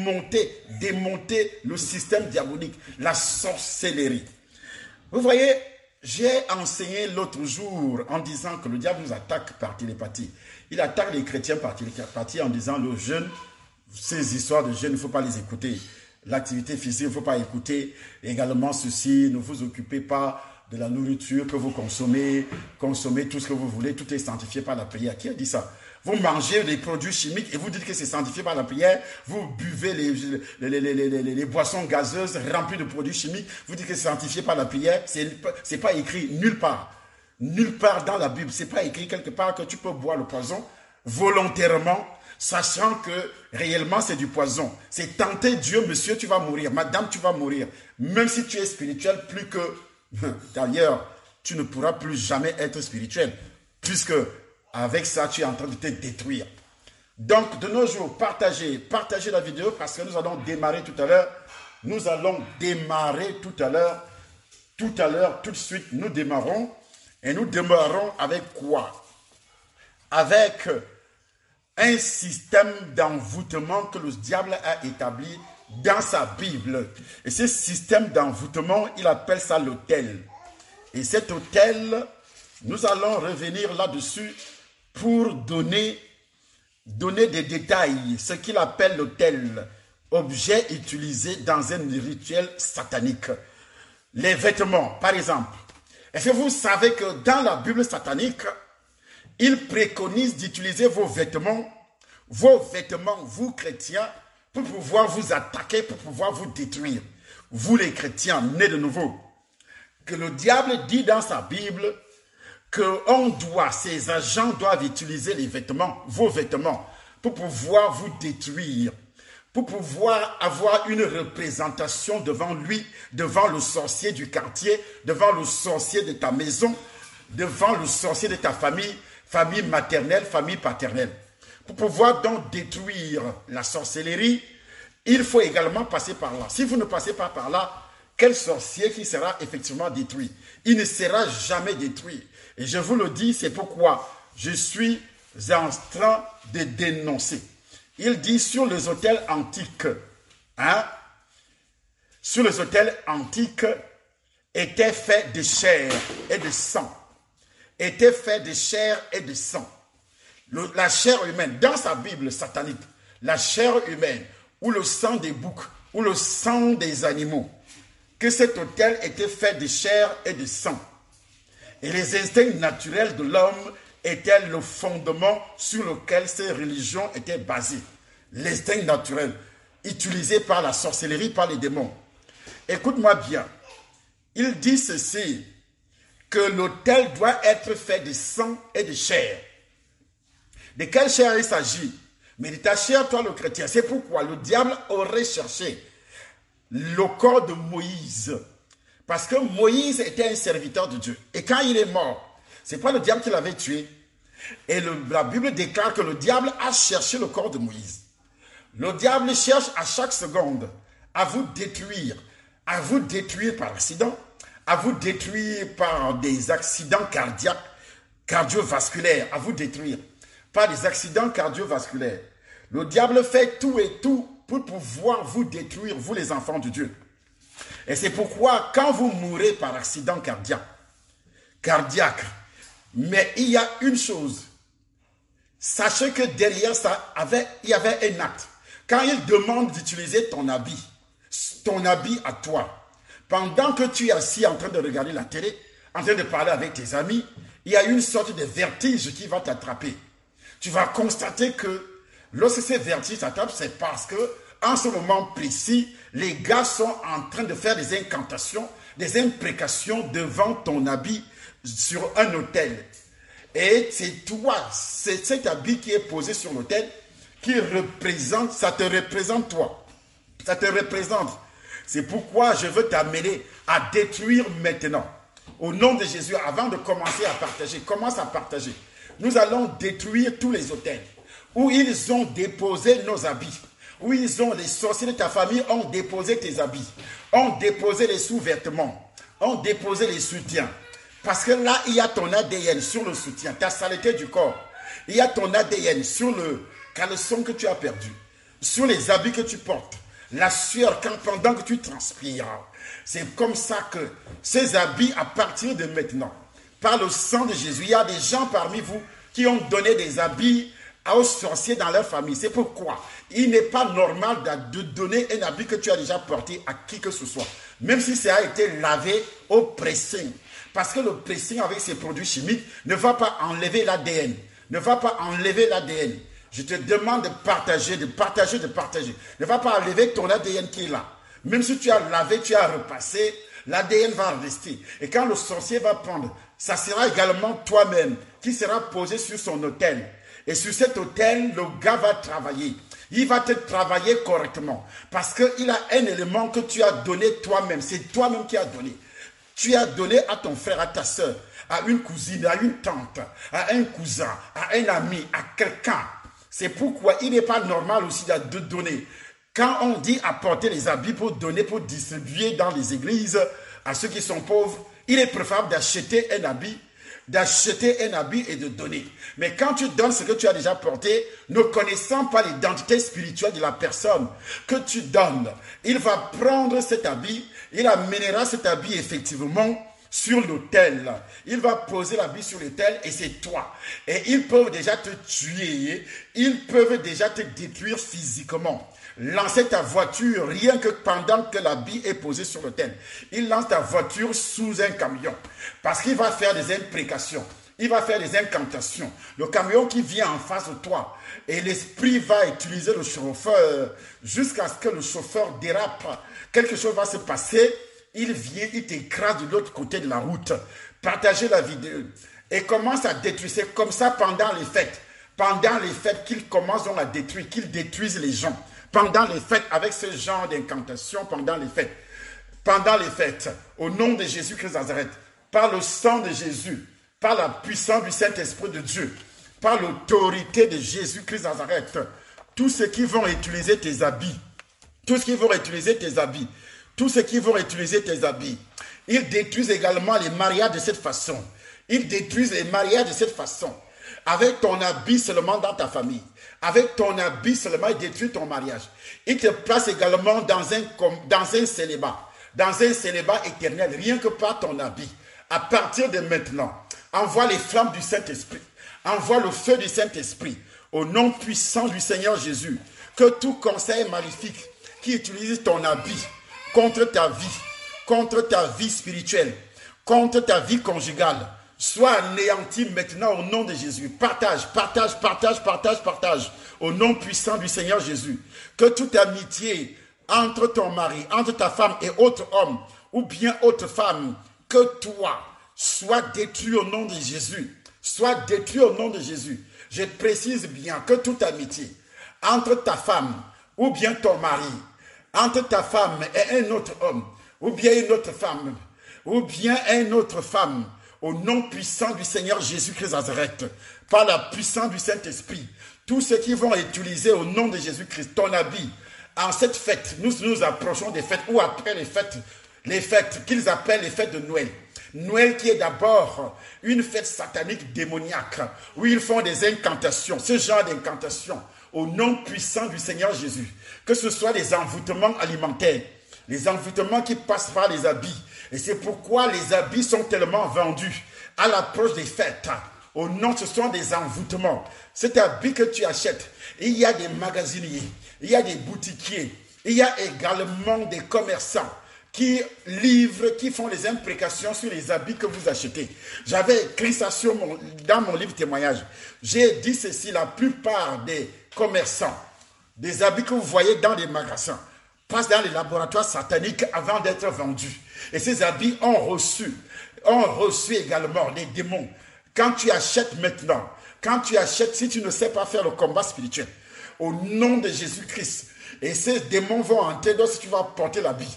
démonter le système diabolique, la sorcellerie. Vous voyez, j'ai enseigné l'autre jour en disant que le diable nous attaque par télépathie. Il attaque les chrétiens par télépathie en disant le jeûne, ces histoires de jeûne, il ne faut pas les écouter. L'activité physique, il ne faut pas écouter. Également ceci, ne vous occupez pas de la nourriture que vous consommez tout ce que vous voulez, tout est sanctifié par la prière. Qui a dit ça? Vous mangez des produits chimiques et vous dites que c'est sanctifié par la prière, vous buvez les boissons gazeuses remplies de produits chimiques, vous dites que c'est sanctifié par la prière, c'est pas écrit nulle part. Nulle part dans la Bible, c'est pas écrit quelque part que tu peux boire le poison volontairement, sachant que réellement c'est du poison. C'est tenter Dieu, monsieur, tu vas mourir, madame, tu vas mourir. Même si tu es spirituel, plus que... D'ailleurs, tu ne pourras plus jamais être spirituel, puisque avec ça, tu es en train de te détruire. Donc, de nos jours, partagez la vidéo parce que nous allons démarrer tout à l'heure. Nous allons démarrer tout à l'heure. Tout à l'heure, tout de suite, nous démarrons. Et nous démarrons avec quoi? Avec un système d'envoûtement que le diable a établi dans sa Bible. Et ce système d'envoûtement, il appelle ça l'autel. Et cet autel, nous allons revenir là-dessus pour donner des détails, ce qu'il appelle l'autel, objet utilisé dans un rituel satanique. Les vêtements, par exemple. Est-ce que vous savez que dans la Bible satanique, il préconise d'utiliser vos vêtements, vous chrétiens, pour pouvoir vous attaquer, pour pouvoir vous détruire. Vous les chrétiens, nés de nouveau. Que le diable dit dans sa Bible que ses agents doivent utiliser les vêtements, vos vêtements, pour pouvoir vous détruire, pour pouvoir avoir une représentation devant lui, devant le sorcier du quartier, devant le sorcier de ta maison, devant le sorcier de ta famille, famille maternelle, famille paternelle. Pour pouvoir donc détruire la sorcellerie, il faut également passer par là. Si vous ne passez pas par là, quel sorcier qui sera effectivement détruit? Il ne sera jamais détruit. Et je vous le dis, c'est pourquoi je suis en train de dénoncer. Il dit sur les autels antiques, sur les autels antiques étaient faits de chair et de sang. Étaient faits de chair et de sang. La chair humaine, dans sa Bible satanique, la chair humaine, ou le sang des boucs, ou le sang des animaux, que cet autel était fait de chair et de sang. Et les instincts naturels de l'homme étaient le fondement sur lequel ces religions étaient basées. L'instinct naturel, utilisé par la sorcellerie, par les démons. Écoute-moi bien, il dit ceci, que l'autel doit être fait de sang et de chair. De quelle chair il s'agit? Mais de ta chair, toi le chrétien. C'est pourquoi le diable aurait cherché le corps de Moïse. Parce que Moïse était un serviteur de Dieu. Et quand il est mort, ce n'est pas le diable qui l'avait tué. Et la Bible déclare que le diable a cherché le corps de Moïse. Le diable cherche à chaque seconde à vous détruire par accident, à vous détruire par des accidents cardiaques, cardiovasculaires, à vous détruire par des accidents cardiovasculaires. Le diable fait tout et tout pour pouvoir vous détruire, vous les enfants de Dieu. Et c'est pourquoi quand vous mourrez par accident cardiaque, mais il y a une chose, sachez que derrière ça, il y avait un acte. Quand il demande d'utiliser ton habit à toi, pendant que tu es assis en train de regarder la télé, en train de parler avec tes amis, il y a une sorte de vertige qui va t'attraper. tu vas constater que lorsque c'est vertige à table, c'est parce que en ce moment précis, les gars sont en train de faire des incantations, des imprécations devant ton habit sur un autel. Et c'est toi, c'est cet habit qui est posé sur l'autel qui représente, ça te représente toi. Ça te représente. C'est pourquoi je veux t'amener à détruire maintenant. Au nom de Jésus, avant de commencer à partager, commence à partager. Nous allons détruire tous les autels où ils ont déposé nos habits. Où ils ont, les sorciers de ta famille ont déposé tes habits, ont déposé les sous-vêtements, ont déposé les soutiens. Parce que là, il y a ton ADN sur le soutien, ta saleté du corps. Il y a ton ADN sur le caleçon que tu as perdu, sur les habits que tu portes, la sueur pendant que tu transpires. C'est comme ça que ces habits, à partir de maintenant, par le sang de Jésus, il y a des gens parmi vous qui ont donné des habits aux sorciers dans leur famille. C'est pourquoi il n'est pas normal de donner un habit que tu as déjà porté à qui que ce soit, même si ça a été lavé au pressing. Parce que le pressing avec ses produits chimiques ne va pas enlever l'ADN, ne va pas enlever l'ADN. Je te demande de partager, de partager, de partager. Ne va pas enlever ton ADN qui est là. Même si tu as lavé, tu as repassé, l'ADN va rester. Et quand le sorcier va prendre, ça sera également toi-même qui sera posé sur son autel. Et sur cet autel, le gars va travailler. Il va te travailler correctement. Parce qu'il a un élément que tu as donné toi-même. C'est toi-même qui as donné. Tu as donné à ton frère, à ta soeur, à une cousine, à une tante, à un cousin, à un ami, à quelqu'un. C'est pourquoi il n'est pas normal aussi de donner. Quand on dit apporter les habits pour donner, pour distribuer dans les églises à ceux qui sont pauvres, il est préférable d'acheter un habit et de donner. Mais quand tu donnes ce que tu as déjà porté, ne connaissant pas l'identité spirituelle de la personne que tu donnes, il va prendre cet habit, il amènera cet habit effectivement sur l'autel. Il va poser l'habit sur l'autel et c'est toi. Et ils peuvent déjà te tuer, ils peuvent déjà te détruire physiquement. Lancer ta voiture rien que pendant que l'habit est posé sur l'autel. Il lance ta voiture sous un camion parce qu'il va faire des imprécations. Il va faire des incantations. Le camion qui vient en face de toi et l'esprit va utiliser le chauffeur jusqu'à ce que le chauffeur dérape. Quelque chose va se passer. Il vient, il t'écrase de l'autre côté de la route. Partagez la vidéo et commence à détruire. C'est comme ça pendant les fêtes. Pendant les fêtes qu'ils commencent à détruire, qu'ils détruisent les gens. Pendant les fêtes, avec ce genre d'incantation, pendant les fêtes, au nom de Jésus-Christ de Nazareth, par le sang de Jésus, par la puissance du Saint-Esprit de Dieu, par l'autorité de Jésus-Christ de Nazareth, tous ceux qui vont utiliser tes habits, ils détruisent également les mariages de cette façon. Avec ton habit seulement dans ta famille. Avec ton habit seulement, il détruit ton mariage. Il te place également dans un célibat éternel, rien que par ton habit. À partir de maintenant, envoie les flammes du Saint-Esprit. Envoie le feu du Saint-Esprit. Au nom puissant du Seigneur Jésus. Que tout conseil maléfique qui utilise ton habit contre ta vie spirituelle, contre ta vie conjugale, soit anéanti maintenant au nom de Jésus. Partage. Au nom puissant du Seigneur Jésus. Que toute amitié entre ton mari, entre ta femme et autre homme, ou bien autre femme, que toi, soit détruit au nom de Jésus. Soit détruit au nom de Jésus. Je précise bien que toute amitié entre ta femme, ou bien ton mari, entre ta femme et un autre homme, ou bien une autre femme, au nom puissant du Seigneur Jésus-Christ Nazareth, par la puissance du Saint-Esprit, tous ceux qui vont utiliser au nom de Jésus-Christ ton habit, en cette fête, nous approchons des fêtes, ou après les fêtes qu'ils appellent les fêtes de Noël. Noël qui est d'abord une fête satanique démoniaque, où ils font des incantations, ce genre d'incantations, au nom puissant du Seigneur Jésus. Que ce soit les envoûtements alimentaires, les envoûtements qui passent par les habits. Et c'est pourquoi les habits sont tellement vendus à l'approche des fêtes. Au nom, ce sont des envoûtements. Cet habit que tu achètes, il y a des magasiniers, il y a des boutiquiers, il y a également des commerçants qui livrent, qui font les imprécations sur les habits que vous achetez. J'avais écrit ça dans mon livre témoignage. J'ai dit ceci, la plupart des commerçants, des habits que vous voyez dans les magasins, passent dans les laboratoires sataniques avant d'être vendus. Et ces habits ont reçu également les démons. Quand tu achètes maintenant, si tu ne sais pas faire le combat spirituel, au nom de Jésus-Christ, et ces démons vont entrer si tu vas porter l'habit.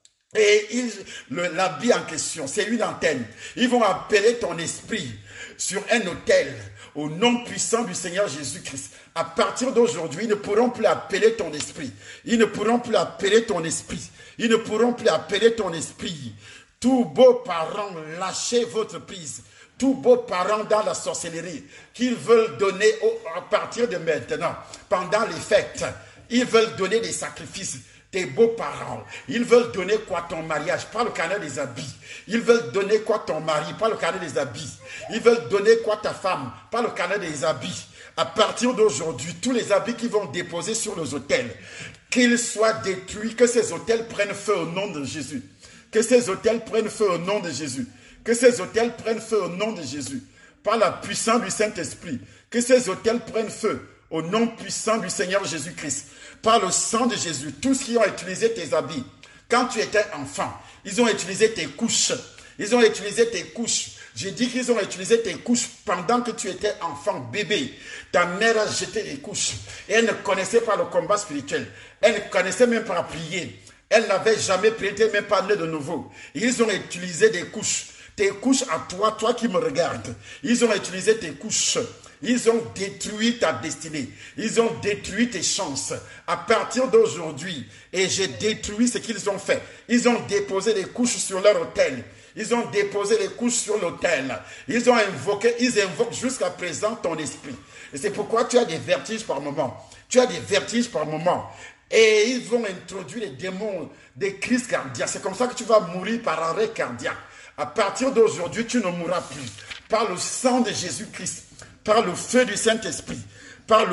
Et l'habit en question, c'est une antenne. Ils vont appeler ton esprit sur un autel au nom puissant du Seigneur Jésus-Christ. À partir d'aujourd'hui, ils ne pourront plus appeler ton esprit. Ils ne pourront plus appeler ton esprit. Ils ne pourront plus appeler ton esprit. Tous beaux parents, lâchez votre prise. Tous beaux parents dans la sorcellerie qu'ils veulent donner à partir de maintenant, pendant les fêtes, ils veulent donner des sacrifices. Tes beaux-parents, ils veulent donner quoi ton mariage, pas le carnet des habits. Ils veulent donner quoi ton mari, pas le carnet des habits. Ils veulent donner quoi ta femme, pas le carnet des habits. À partir d'aujourd'hui, tous les habits qui vont déposer sur les autels, qu'ils soient détruits, que ces autels prennent feu au nom de Jésus. Que ces autels prennent feu au nom de Jésus. Que ces autels prennent feu au nom de Jésus. Par la puissance du Saint-Esprit. Que ces autels prennent feu au nom puissant du Seigneur Jésus-Christ. Par le sang de Jésus, tous qui ont utilisé tes habits, quand tu étais enfant, ils ont utilisé tes couches. Ils ont utilisé tes couches. J'ai dit qu'ils ont utilisé tes couches pendant que tu étais enfant, bébé. Ta mère a jeté les couches. Et elle ne connaissait pas le combat spirituel. Elle ne connaissait même pas prier. Elle n'avait jamais prié, même pas née de nouveau. Ils ont utilisé des couches. Tes couches à toi, toi qui me regardes. Ils ont utilisé tes couches. Ils ont détruit ta destinée. Ils ont détruit tes chances. À partir d'aujourd'hui, et j'ai détruit ce qu'ils ont fait. Ils ont déposé des couches sur leur autel. Ils ont déposé les couches sur l'autel. Ils invoquent jusqu'à présent ton esprit. Et c'est pourquoi tu as des vertiges par moment. Tu as des vertiges par moment. Et ils vont introduire les démons des crises cardiaques. C'est comme ça que tu vas mourir par arrêt cardiaque. À partir d'aujourd'hui, tu ne mourras plus. Par le sang de Jésus-Christ, par le feu du Saint-Esprit, par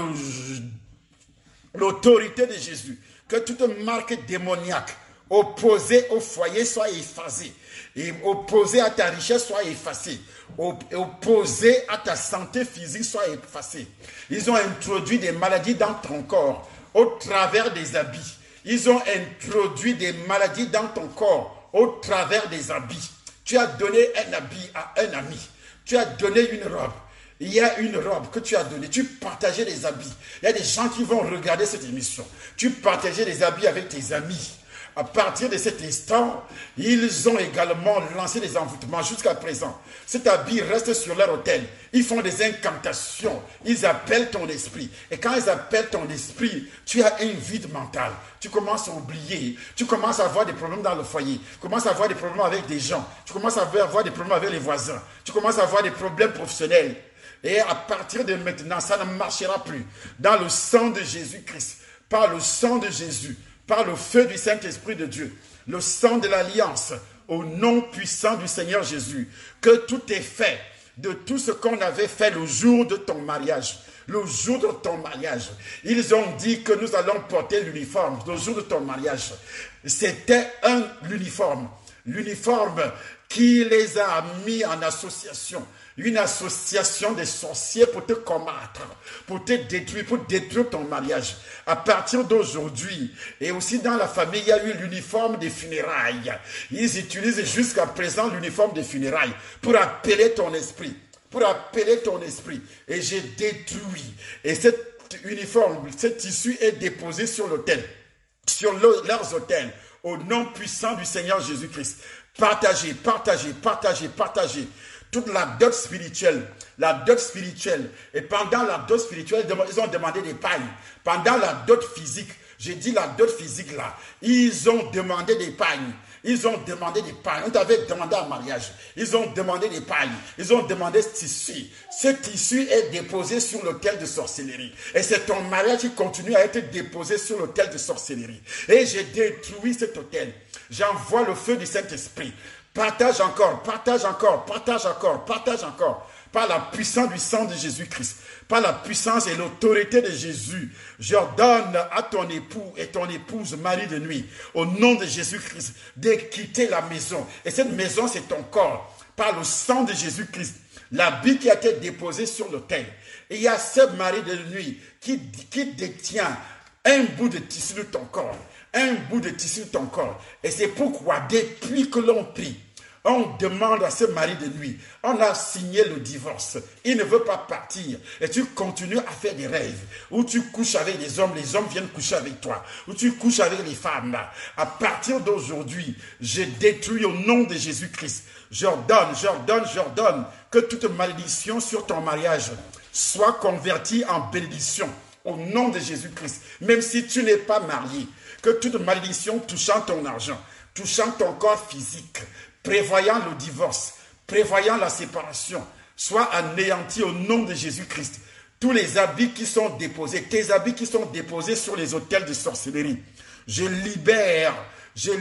l'autorité de Jésus, que toute marque démoniaque opposée au foyer soit effacée, et opposée à ta richesse soit effacée, opposée à ta santé physique soit effacée. Ils ont introduit des maladies dans ton corps au travers des habits. Ils ont introduit des maladies dans ton corps au travers des habits. Tu as donné un habit à un ami. Tu as donné une robe. Il y a une robe que tu as donnée. Tu partageais des habits. Il y a des gens qui vont regarder cette émission. Tu partageais des habits avec tes amis. À partir de cet instant, ils ont également lancé des envoûtements jusqu'à présent. Cet habit reste sur leur autel. Ils font des incantations. Ils appellent ton esprit. Et quand ils appellent ton esprit, tu as un vide mental. Tu commences à oublier. Tu commences à avoir des problèmes dans le foyer. Tu commences à avoir des problèmes avec des gens. Tu commences à avoir des problèmes avec les voisins. Tu commences à avoir des problèmes professionnels. Et à partir de maintenant, ça ne marchera plus. Dans le sang de Jésus-Christ, par le sang de Jésus, par le feu du Saint-Esprit de Dieu, le sang de l'alliance, au nom puissant du Seigneur Jésus, que tout est fait de tout ce qu'on avait fait le jour de ton mariage. Le jour de ton mariage, ils ont dit que nous allons porter l'uniforme. Le jour de ton mariage, c'était l'uniforme qui les a mis en association. Une association des sorciers pour te combattre, pour te détruire, pour détruire ton mariage. À partir d'aujourd'hui, et aussi dans la famille, il y a eu l'uniforme des funérailles. Ils utilisent jusqu'à présent l'uniforme des funérailles pour appeler ton esprit. Pour appeler ton esprit. Et j'ai détruit. Et cet uniforme, ce tissu est déposé sur l'autel, sur leurs autels, au nom puissant du Seigneur Jésus-Christ. Partagez, partagez, partagez, partagez. Toute la dot spirituelle. Et pendant la dot spirituelle, ils ont demandé des pailles. Pendant la dot physique, j'ai dit la dot physique là, ils ont demandé des pailles. Ils ont demandé des pailles. On t'avait demandé un mariage. Ils ont demandé des pailles. Ils ont demandé ce tissu. Ce tissu est déposé sur l'autel de sorcellerie. Et c'est ton mariage qui continue à être déposé sur l'autel de sorcellerie. Et j'ai détruit cet autel. J'envoie le feu du Saint-Esprit. Partage encore, partage encore, partage encore, partage encore. Par la puissance du sang de Jésus-Christ, par la puissance et l'autorité de Jésus, j'ordonne à ton époux et ton épouse, mari de nuit, au nom de Jésus-Christ, de quitter la maison. Et cette maison, c'est ton corps. Par le sang de Jésus-Christ, l'habit qui a été déposé sur l'autel. Et il y a ce mari de nuit qui détient un bout de tissu de ton corps. Un bout de tissu de ton corps. Et c'est pourquoi, depuis que l'on prie, on demande à ce mari de nuit, on a signé le divorce, il ne veut pas partir, et tu continues à faire des rêves, où tu couches avec les hommes viennent coucher avec toi, où tu couches avec les femmes. À partir d'aujourd'hui, je détruis au nom de Jésus-Christ, j'ordonne que toute malédiction sur ton mariage soit convertie en bénédiction, au nom de Jésus-Christ, même si tu n'es pas marié, que toute malédiction touchant ton argent, touchant ton corps physique, prévoyant le divorce, prévoyant la séparation, soit anéanti au nom de Jésus-Christ. Tous les habits qui sont déposés, tes habits qui sont déposés sur les autels de sorcellerie, je te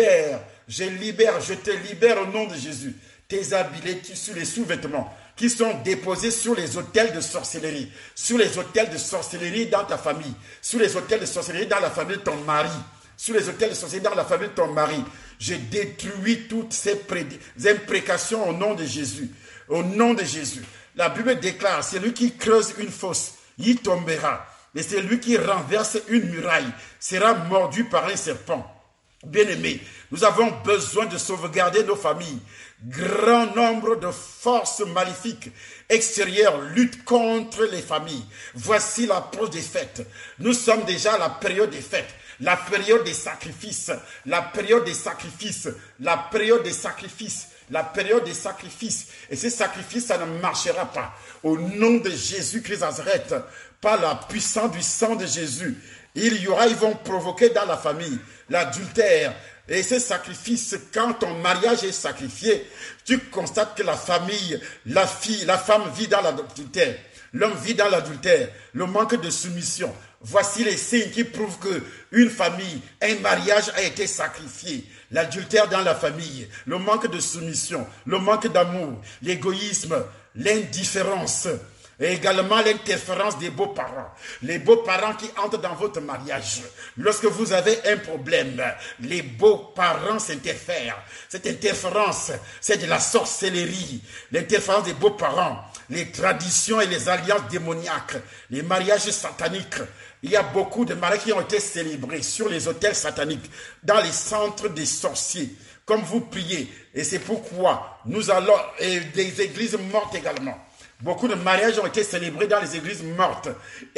libère au nom de Jésus. Tes habits, les tissus, les sous-vêtements qui sont déposés sur les autels de sorcellerie, sur les autels de sorcellerie dans ta famille, sur les autels de sorcellerie dans la famille de ton mari, sur les autels de sorcellerie dans la famille de ton mari. Je détruis toutes ces imprécations au nom de Jésus. Au nom de Jésus. La Bible déclare, celui qui creuse une fosse, y tombera. Et celui qui renverse une muraille sera mordu par un serpent. Bien-aimés, nous avons besoin de sauvegarder nos familles. Grand nombre de forces maléfiques extérieures luttent contre les familles. Voici l'approche des fêtes. Nous sommes déjà à la période des fêtes. La période des sacrifices, la période des sacrifices, la période des sacrifices, la période des sacrifices. Et ces sacrifices, ça ne marchera pas. Au nom de Jésus-Christ Nazareth, par la puissance du sang de Jésus, ils vont provoquer dans la famille l'adultère. Et ces sacrifices, quand ton mariage est sacrifié, tu constates que la famille, la femme vit dans l'adultère. L'homme vit dans l'adultère, le manque de soumission. Voici les signes qui prouvent qu'une famille, un mariage a été sacrifié. L'adultère dans la famille, le manque de soumission, le manque d'amour, l'égoïsme, l'indifférence. Et également l'interférence des beaux-parents. Les beaux-parents qui entrent dans votre mariage. Lorsque vous avez un problème, les beaux-parents s'interfèrent. Cette interférence, c'est de la sorcellerie. L'interférence des beaux-parents, les traditions et les alliances démoniaques, les mariages sataniques. Il y a beaucoup de mariages qui ont été célébrés sur les autels sataniques, dans les centres des sorciers. Comme vous priez. Et c'est pourquoi nous allons, et des églises mortes également. Beaucoup de mariages ont été célébrés dans les églises mortes.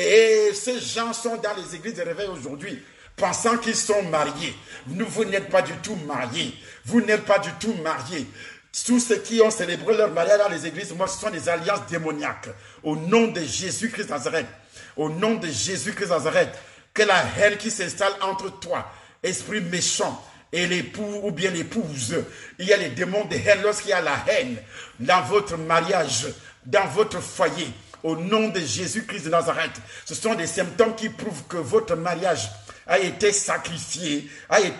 Et ces gens sont dans les églises de réveil aujourd'hui, pensant qu'ils sont mariés. Vous n'êtes pas du tout mariés. Vous n'êtes pas du tout mariés. Tous ceux qui ont célébré leur mariage dans les églises mortes, ce sont des alliances démoniaques. Au nom de Jésus-Christ Nazareth. Au nom de Jésus-Christ Nazareth. Que la haine qui s'installe entre toi, esprit méchant, et l'époux ou bien l'épouse. Il y a les démons de haine lorsqu'il y a la haine dans votre mariage, dans votre foyer, au nom de Jésus-Christ de Nazareth. Ce sont des symptômes qui prouvent que votre mariage a été sacrifié,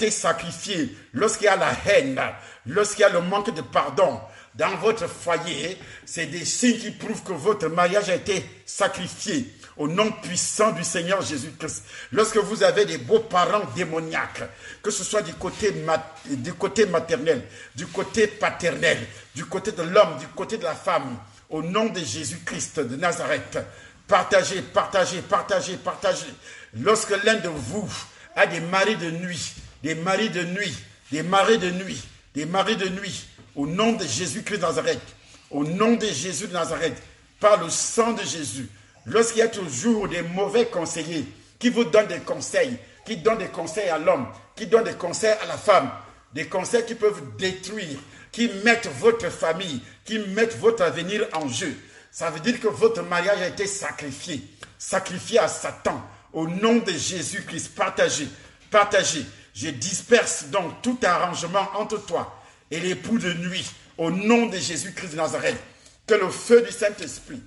lorsqu'il y a la haine, lorsqu'il y a le manque de pardon dans votre foyer. C'est des signes qui prouvent que votre mariage a été sacrifié au nom puissant du Seigneur Jésus-Christ. Lorsque vous avez des beaux-parents démoniaques, que ce soit du côté maternel, du côté paternel, du côté de l'homme, du côté de la femme, au nom de Jésus-Christ de Nazareth, partagez. Lorsque l'un de vous a des maris de nuit, au nom de Jésus-Christ de Nazareth, au nom de Jésus de Nazareth, par le sang de Jésus, lorsqu'il y a toujours des mauvais conseillers qui vous donnent des conseils, qui donnent des conseils à l'homme, qui donnent des conseils à la femme, des conseils qui peuvent détruire, qui mettent votre famille, qui mettent votre avenir en jeu. Ça veut dire que votre mariage a été sacrifié à Satan. Au nom de Jésus-Christ, partagez. Je disperse donc tout arrangement entre toi et l'époux de nuit. Au nom de Jésus-Christ de Nazareth, que le feu du Saint-Esprit,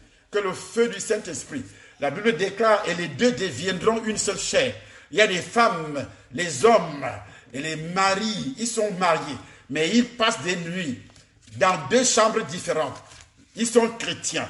la Bible déclare, et les deux deviendront une seule chair. Il y a des femmes, les hommes et les maris, ils sont mariés. mais ils passent des nuits dans deux chambres différentes. Ils sont chrétiens,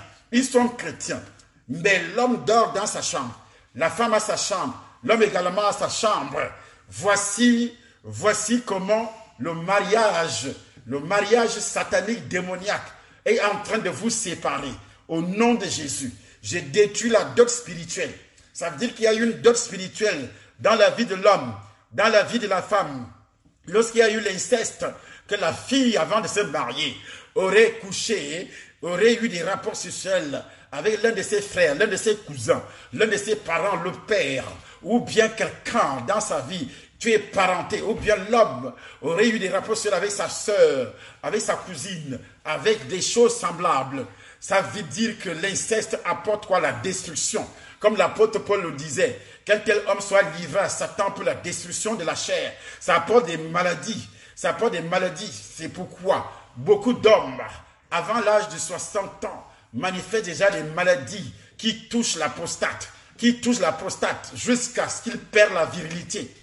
mais l'homme dort dans sa chambre, la femme a sa chambre, l'homme également a sa chambre. Voici comment le mariage satanique démoniaque est en train de vous séparer. Au nom de Jésus, j'ai détruit la dot spirituelle. Ça veut dire qu'il y a une dot spirituelle dans la vie de l'homme, dans la vie de la femme. Lorsqu'il y a eu l'inceste, que la fille, avant de se marier, aurait eu des rapports sexuels avec l'un de ses frères, l'un de ses cousins, l'un de ses parents, le père, ou bien quelqu'un dans sa vie, tu es parenté, ou bien l'homme aurait eu des rapports sexuels avec sa sœur, avec sa cousine, avec des choses semblables. Ça veut dire que l'inceste apporte quoi? La destruction. Comme l'apôtre Paul le disait, quel tel homme soit livré à Satan pour la destruction de la chair. Ça apporte des maladies. C'est pourquoi beaucoup d'hommes, avant l'âge de 60 ans, manifestent déjà des maladies qui touchent la prostate, jusqu'à ce qu'ils perdent la virilité.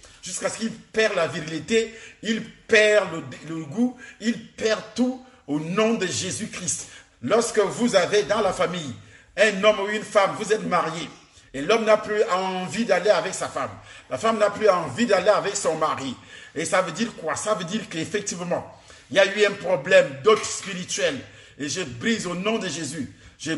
Ils perdent le goût, ils perdent tout au nom de Jésus-Christ. Lorsque vous avez dans la famille un homme ou une femme, vous êtes mariés, et l'homme n'a plus envie d'aller avec sa femme, la femme n'a plus envie d'aller avec son mari. Et ça veut dire quoi? Ça veut dire qu'effectivement, il y a eu un problème d'hôte spirituel. Et je brise au nom de Jésus. Je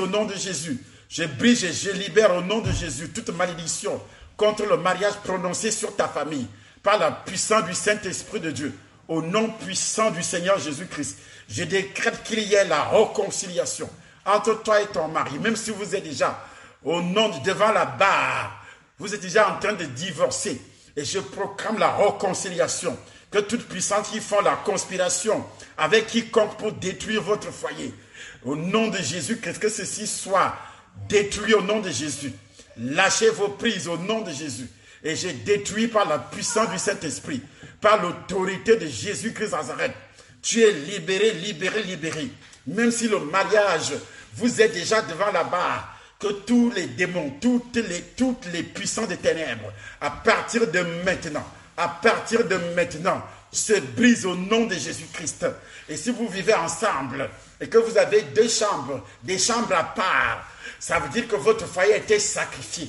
libère au nom de Jésus toute malédiction contre le mariage prononcé sur ta famille par la puissance du Saint-Esprit de Dieu. Au nom puissant du Seigneur Jésus-Christ, je décrète qu'il y ait la réconciliation entre toi et ton mari, même si vous êtes déjà devant la barre, vous êtes déjà en train de divorcer. Et je proclame la réconciliation, que toute puissance qui font la conspiration avec quiconque pour détruire votre foyer, au nom de Jésus, que ceci soit détruit au nom de Jésus. Lâchez vos prises au nom de Jésus. Et je détruis par la puissance du Saint-Esprit, par l'autorité de Jésus-Christ Nazareth. Tu es libéré. Même si le mariage, vous êtes déjà devant la barre, que tous les démons, toutes les puissances des ténèbres, à partir de maintenant, se brisent au nom de Jésus-Christ. Et si vous vivez ensemble et que vous avez des chambres à part, ça veut dire que votre foyer a été sacrifié.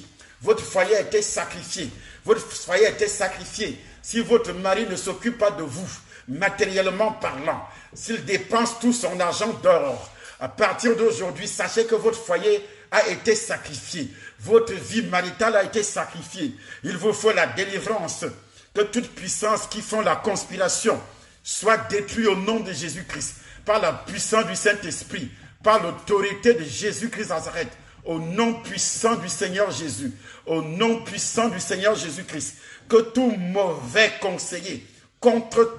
Si votre mari ne s'occupe pas de vous, matériellement parlant, s'il dépense tout son argent d'or, à partir d'aujourd'hui, sachez que votre foyer a été sacrifié. Votre vie maritale a été sacrifiée. Il vous faut la délivrance. Que toute puissance qui font la conspiration soit détruite au nom de Jésus-Christ, par la puissance du Saint-Esprit, par l'autorité de Jésus-Christ Nazareth, au nom puissant du Seigneur Jésus, au nom puissant du Seigneur Jésus-Christ, que tout mauvais conseiller contre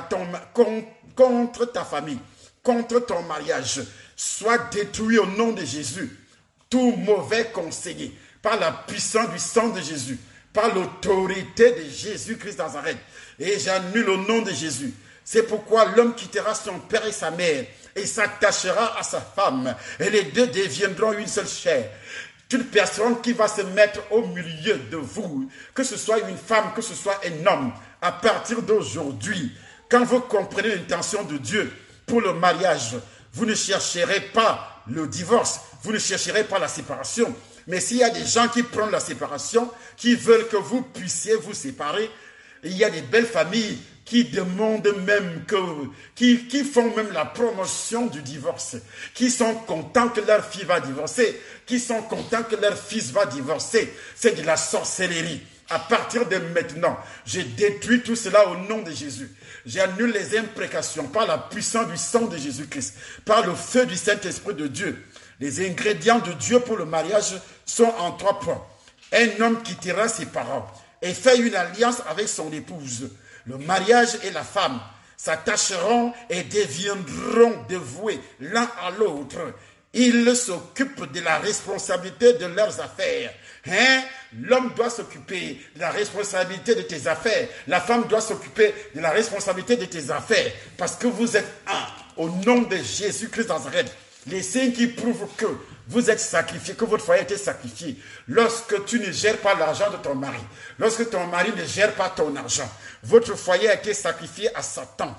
ta famille, contre ton mariage, soit détruit au nom de Jésus. Tout mauvais conseiller, par la puissance du sang de Jésus, par l'autorité de Jésus-Christ Nazareth. Et j'annule au nom de Jésus. C'est pourquoi l'homme quittera son père et sa mère et s'attachera à sa femme. Et les deux deviendront une seule chair. Toute personne qui va se mettre au milieu de vous, que ce soit une femme, que ce soit un homme, à partir d'aujourd'hui, quand vous comprenez l'intention de Dieu pour le mariage, vous ne chercherez pas le divorce, vous ne chercherez pas la séparation. Mais s'il y a des gens qui prennent la séparation, qui veulent que vous puissiez vous séparer, il y a des belles familles qui demandent même qui font même la promotion du divorce, qui sont contents que leur fille va divorcer, qui sont contents que leur fils va divorcer. C'est de la sorcellerie. À partir de maintenant, je détruis tout cela au nom de Jésus. J'annule les imprécations par la puissance du sang de Jésus-Christ, par le feu du Saint-Esprit de Dieu. Les ingrédients de Dieu pour le mariage sont en 3 points. Un homme quittera ses parents et fait une alliance avec son épouse. Le mariage et la femme s'attacheront et deviendront dévoués l'un à l'autre. Ils s'occupent de la responsabilité de leurs affaires. L'homme doit s'occuper de la responsabilité de tes affaires. La femme doit s'occuper de la responsabilité de tes affaires. Parce que vous êtes un. Au nom de Jésus-Christ Nazareth. Les signes qui prouvent que vous êtes sacrifié, que votre foyer a été sacrifié. Lorsque tu ne gères pas l'argent de ton mari, lorsque ton mari ne gère pas ton argent, votre foyer a été sacrifié à Satan.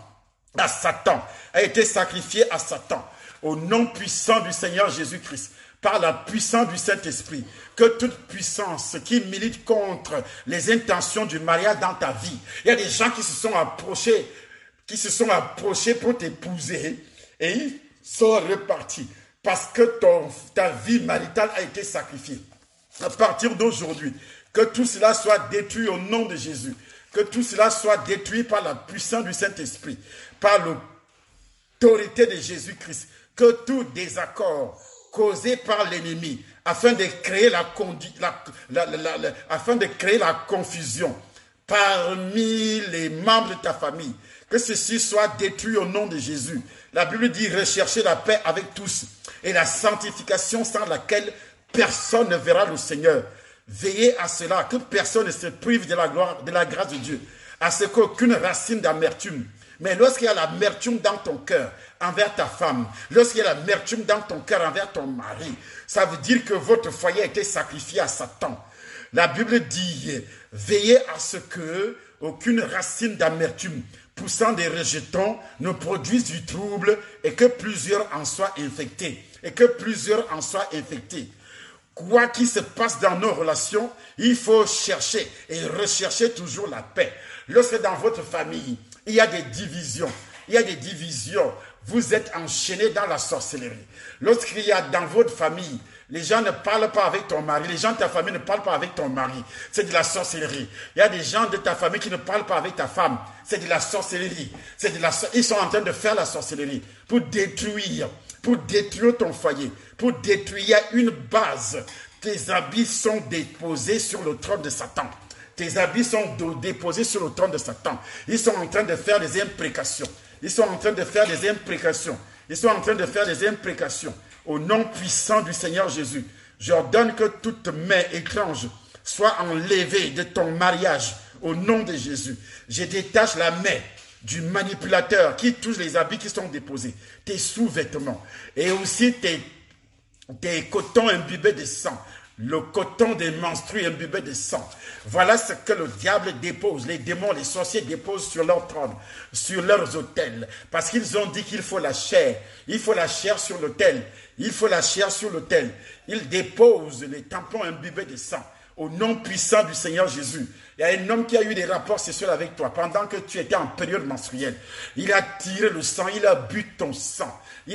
à Satan, a été sacrifié à Satan, au nom puissant du Seigneur Jésus-Christ, par la puissance du Saint-Esprit, que toute puissance qui milite contre les intentions du mariage dans ta vie, il y a des gens qui se sont approchés pour t'épouser et ils sont repartis parce que ta vie maritale a été sacrifiée. À partir d'aujourd'hui, que tout cela soit détruit au nom de Jésus, que tout cela soit détruit par la puissance du Saint-Esprit, par l'autorité de Jésus-Christ, que tout désaccord causé par l'ennemi afin de créer la confusion parmi les membres de ta famille, que ceci soit détruit au nom de Jésus. La Bible dit rechercher la paix avec tous et la sanctification sans laquelle personne ne verra le Seigneur. Veillez à cela, que personne ne se prive de la gloire, de la grâce de Dieu, à ce qu'aucune racine d'amertume. Mais lorsqu'il y a l'amertume dans ton cœur envers ta femme, lorsqu'il y a l'amertume dans ton cœur envers ton mari, ça veut dire que votre foyer a été sacrifié à Satan. La Bible dit, veillez à ce que aucune racine d'amertume poussant des rejetons ne produise du trouble et que plusieurs en soient infectés. Quoi qu'il se passe dans nos relations, il faut chercher et rechercher toujours la paix. Lorsque dans votre famille, il y a des divisions, vous êtes enchaînés dans la sorcellerie. Lorsqu'il y a dans votre famille, les gens ne parlent pas avec ton mari, les gens de ta famille ne parlent pas avec ton mari, c'est de la sorcellerie. Il y a des gens de ta famille qui ne parlent pas avec ta femme, c'est de la sorcellerie. Ils sont en train de faire la sorcellerie pour détruire ton foyer, pour détruire une base. Tes habits sont déposés sur le trône de Satan. Tes habits sont déposés sur le trône de Satan. Ils sont en train de faire des imprécations. Au nom puissant du Seigneur Jésus, j'ordonne que toute main étrange soit enlevée de ton mariage. Au nom de Jésus, je détache la main du manipulateur qui touche les habits qui sont déposés, tes sous-vêtements et aussi tes cotons imbibés de sang. Le coton des menstrues imbibé de sang. Voilà ce que le diable dépose, les démons, les sorciers déposent sur leur trône, sur leurs autels. Parce qu'ils ont dit qu'il faut la chair. Il faut la chair sur l'autel. Ils déposent les tampons imbibés de sang. Au nom puissant du Seigneur Jésus. Il y a un homme qui a eu des rapports sexuels avec toi pendant que tu étais en période menstruelle. Il a tiré le sang, il a bu ton sang.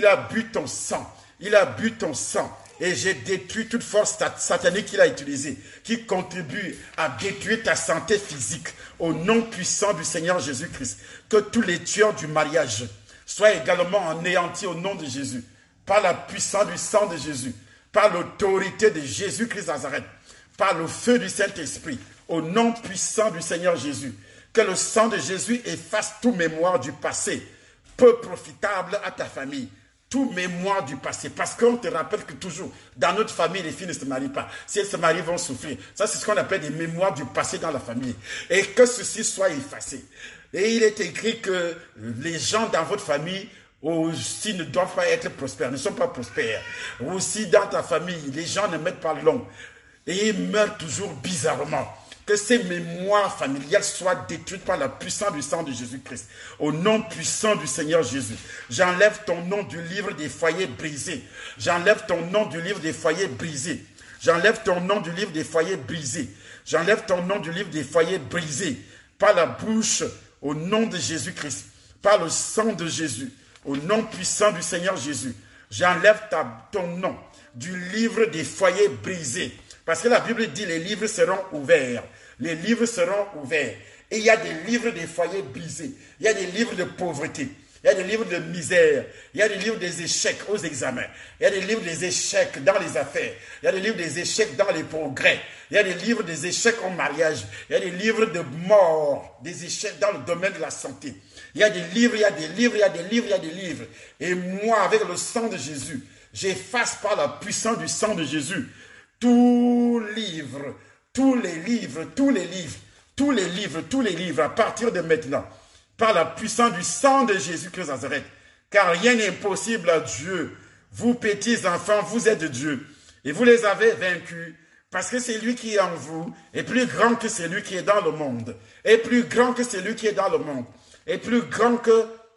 Et j'ai détruit toute force satanique qu'il a utilisée, qui contribue à détruire ta santé physique, au nom puissant du Seigneur Jésus-Christ. Que tous les tueurs du mariage soient également anéantis au nom de Jésus, par la puissance du sang de Jésus, par l'autorité de Jésus-Christ Nazareth, par le feu du Saint-Esprit, au nom puissant du Seigneur Jésus. Que le sang de Jésus efface toute mémoire du passé, peu profitable à ta famille. Tout mémoire du passé. Parce qu'on te rappelle que toujours, dans notre famille, les filles ne se marient pas. Si elles se marient, elles vont souffrir. Ça, c'est ce qu'on appelle des mémoires du passé dans la famille. Et que ceci soit effacé. Et il est écrit que les gens dans votre famille aussi ne doivent pas être prospères, ne sont pas prospères. Aussi dans ta famille, les gens ne mettent pas long. Et ils meurent toujours bizarrement. Que ces mémoires familiales soient détruites par la puissance du sang de Jésus-Christ. Au nom puissant du Seigneur Jésus. J'enlève ton nom du livre des foyers brisés. J'enlève ton nom du livre des foyers brisés. Par la bouche, au nom de Jésus-Christ. Par le sang de Jésus. Au nom puissant du Seigneur Jésus. J'enlève ton nom du livre des foyers brisés. Parce que la Bible dit les livres seront ouverts. Et il y a des livres des foyers brisés. Il y a des livres de pauvreté. Il y a des livres de misère. Il y a des livres des échecs aux examens. Il y a des livres des échecs dans les affaires. Il y a des livres des échecs dans les progrès. Il y a des livres des échecs en mariage. Il y a des livres de mort, des échecs dans le domaine de la santé. Il y a des livres. Et moi, avec le sang de Jésus, j'efface par la puissance du sang de Jésus tous les livres, à partir de maintenant, par la puissance du sang de Jésus-Christ Nazareth, car rien n'est impossible à Dieu. Vous, petits enfants, vous êtes Dieu, et vous les avez vaincus, parce que c'est lui qui est en vous, est plus grand que celui qui est dans le monde, est plus grand que celui qui est dans le monde, est plus grand que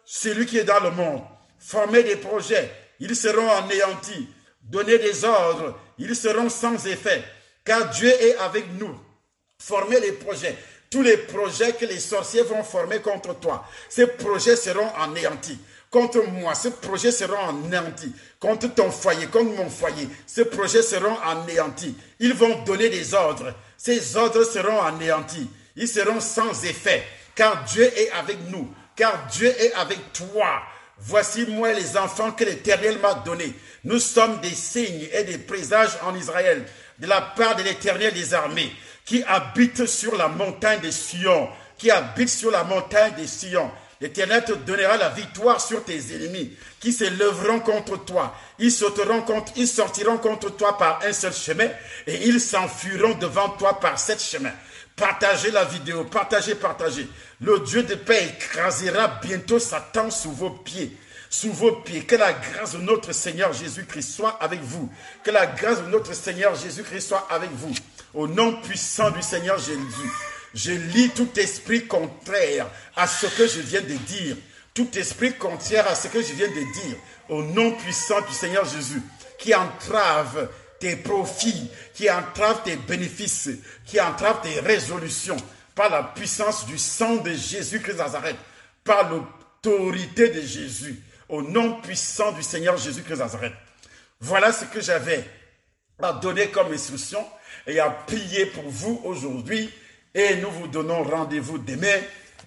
celui qui est dans le monde. Former des projets, ils seront anéantis. Donner des ordres, ils seront sans effet. Car Dieu est avec nous. Former les projets. Tous les projets que les sorciers vont former contre toi, ces projets seront anéantis. Contre moi, ces projets seront anéantis. Contre ton foyer, contre mon foyer, ces projets seront anéantis. Ils vont donner des ordres. Ces ordres seront anéantis. Ils seront sans effet. Car Dieu est avec nous. Car Dieu est avec toi. Voici moi les enfants que l'Éternel m'a donnés. Nous sommes des signes et des présages en Israël, de la part de l'Éternel des armées, qui habite sur la montagne de Sion, qui habite sur la montagne de Sion. L'Éternel te donnera la victoire sur tes ennemis, qui se lèveront contre toi. Ils sortiront contre toi par un seul chemin, et ils s'enfuiront devant toi par 7 chemins. Partagez la vidéo, partagez. Le Dieu de paix écrasera bientôt Satan sous vos pieds. Sous vos pieds. Que la grâce de notre Seigneur Jésus-Christ soit avec vous. Que la grâce de notre Seigneur Jésus-Christ soit avec vous. Au nom puissant du Seigneur Jésus, je lis tout esprit contraire à ce que je viens de dire. Tout esprit contraire à ce que je viens de dire. Au nom puissant du Seigneur Jésus, qui entrave tes profits, qui entravent tes bénéfices, qui entravent tes résolutions, par la puissance du sang de Jésus-Christ de Nazareth, par l'autorité de Jésus, au nom puissant du Seigneur Jésus-Christ de Nazareth. Voilà ce que j'avais à donner comme instruction et à prier pour vous aujourd'hui. Et nous vous donnons rendez-vous demain.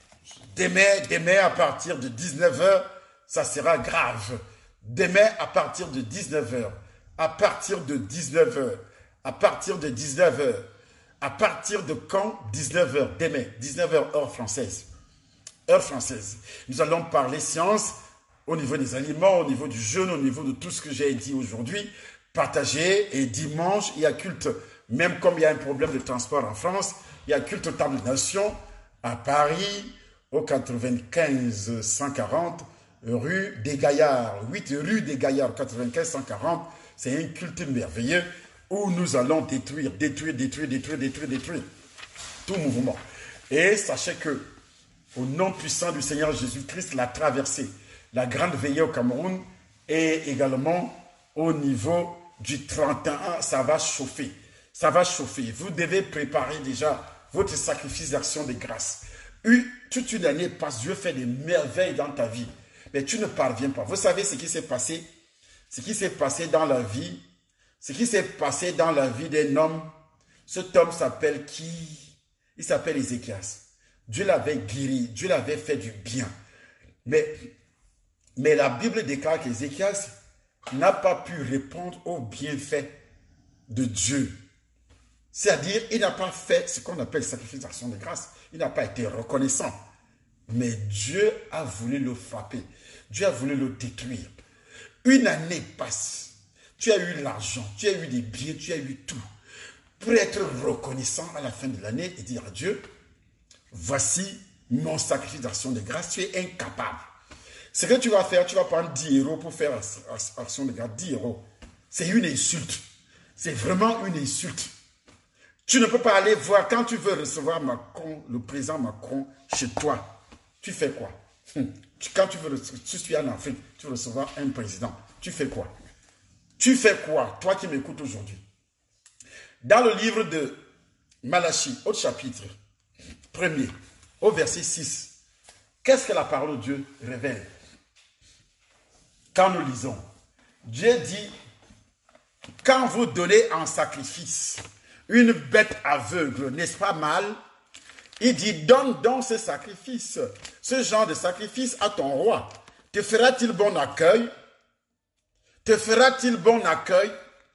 Demain à partir de 19h, ça sera grave. Demain à partir de 19h. À partir de 19h. À partir de 19h. À partir de quand? 19h. Demain, 19h heure française. Heure française. Nous allons parler science au niveau des aliments, au niveau du jeûne, au niveau de tout ce que j'ai dit aujourd'hui. Partagez. Et dimanche, il y a culte. Même comme il y a un problème de transport en France, il y a culte au Temple des Nations à Paris, au 95 140 rue des Gaillards. 8 rue des Gaillards, 95 140. C'est un culte merveilleux où nous allons détruire tout mouvement. Et sachez que, au nom puissant du Seigneur Jésus-Christ, la traversée, la grande veillée au Cameroun et également au niveau du 31, ça va chauffer. Ça va chauffer. Vous devez préparer déjà votre sacrifice d'action de grâce. Toute une année passe, Dieu fait des merveilles dans ta vie, mais tu ne parviens pas. Vous savez ce qui s'est passé? Ce qui s'est passé dans la vie, ce qui s'est passé dans la vie d'un homme. Cet homme s'appelle qui? Il s'appelle Ézéchias. Dieu l'avait guéri, Dieu l'avait fait du bien. Mais la Bible déclare qu'Ézéchias n'a pas pu répondre aux bienfaits de Dieu. C'est-à-dire, il n'a pas fait ce qu'on appelle sacrifice d'action de grâce. Il n'a pas été reconnaissant. Mais Dieu a voulu le frapper. Dieu a voulu le détruire. Une année passe. Tu as eu l'argent, tu as eu des biens, tu as eu tout. Pour être reconnaissant à la fin de l'année et dire à Dieu, voici mon sacrifice d'action de grâce, tu es incapable. Ce que tu vas faire, tu vas prendre 10 € pour faire action de grâce. 10 €. C'est une insulte. C'est vraiment une insulte. Tu ne peux pas aller voir, quand tu veux recevoir Macron, le président Macron, chez toi, tu fais quoi? Quand tu suis en Afrique, tu veux recevoir un président, tu fais quoi? Tu fais quoi, toi qui m'écoutes aujourd'hui? Dans le livre de Malachie, au chapitre 1er, au verset 6, qu'est-ce que la parole de Dieu révèle? Quand nous lisons, Dieu dit, quand vous donnez en sacrifice une bête aveugle, n'est-ce pas mal? Il dit, donne donc ce sacrifice, ce genre de sacrifice à ton roi. Te fera-t-il bon accueil? Te fera-t-il bon accueil?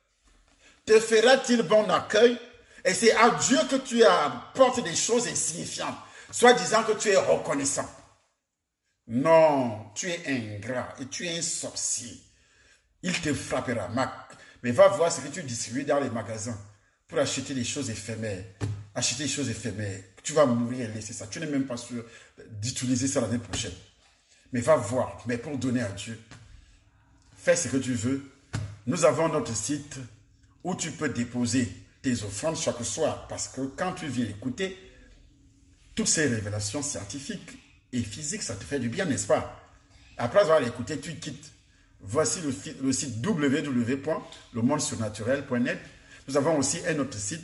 Te fera-t-il bon accueil? Et c'est à Dieu que tu apportes des choses insignifiantes, soit disant que tu es reconnaissant. Non, tu es ingrat et tu es un sorcier. Il te frappera. Mais va voir ce que tu distribues dans les magasins pour acheter des choses éphémères. Acheter des choses éphémères. Tu vas mourir et laisser ça. Tu n'es même pas sûr d'utiliser ça l'année prochaine. Mais va voir. Mais pour donner à Dieu, fais ce que tu veux. Nous avons notre site où tu peux déposer tes offrandes chaque soir. Parce que quand tu viens écouter toutes ces révélations scientifiques et physiques, ça te fait du bien, n'est-ce pas? Après avoir écouté, tu quittes. Voici le site www.lemondesurnaturel.net. Nous avons aussi un autre site,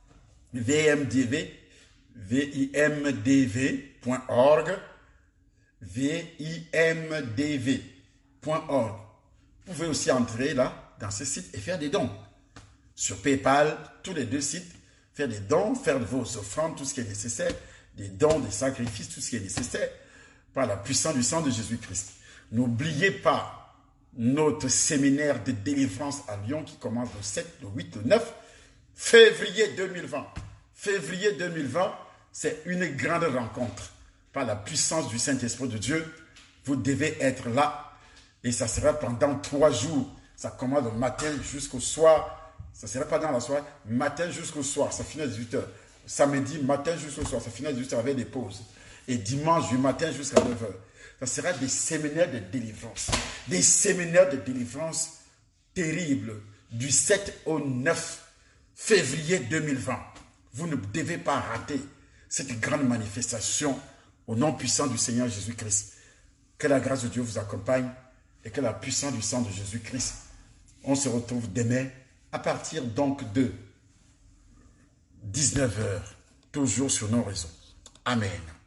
vimdv.org. vimdv.org. Vous pouvez aussi entrer là, dans ce site, et faire des dons. Sur PayPal, tous les deux sites, faire des dons, faire vos offrandes, tout ce qui est nécessaire, des dons, des sacrifices, tout ce qui est nécessaire, par la puissance du sang de Jésus-Christ. N'oubliez pas notre séminaire de délivrance à Lyon qui commence le 7, le 8, le 9 février 2020. Février 2020, c'est une grande rencontre. Par la puissance du Saint-Esprit de Dieu, vous devez être là. Et ça sera pendant 3 jours. Ça commence le matin jusqu'au soir. Ça ne sera pas dans la soirée. Matin jusqu'au soir, ça finit à 18h. Samedi, matin jusqu'au soir, ça finit à 18h avec des pauses. Et dimanche, du matin jusqu'à 9h. Ça sera des séminaires de délivrance. Des séminaires de délivrance terribles du 7 au 9 février 2020. Vous ne devez pas rater cette grande manifestation au nom puissant du Seigneur Jésus-Christ. Que la grâce de Dieu vous accompagne et que la puissance du sang de Jésus-Christ. On se retrouve demain à partir donc de 19h, toujours sur nos réseaux. Amen.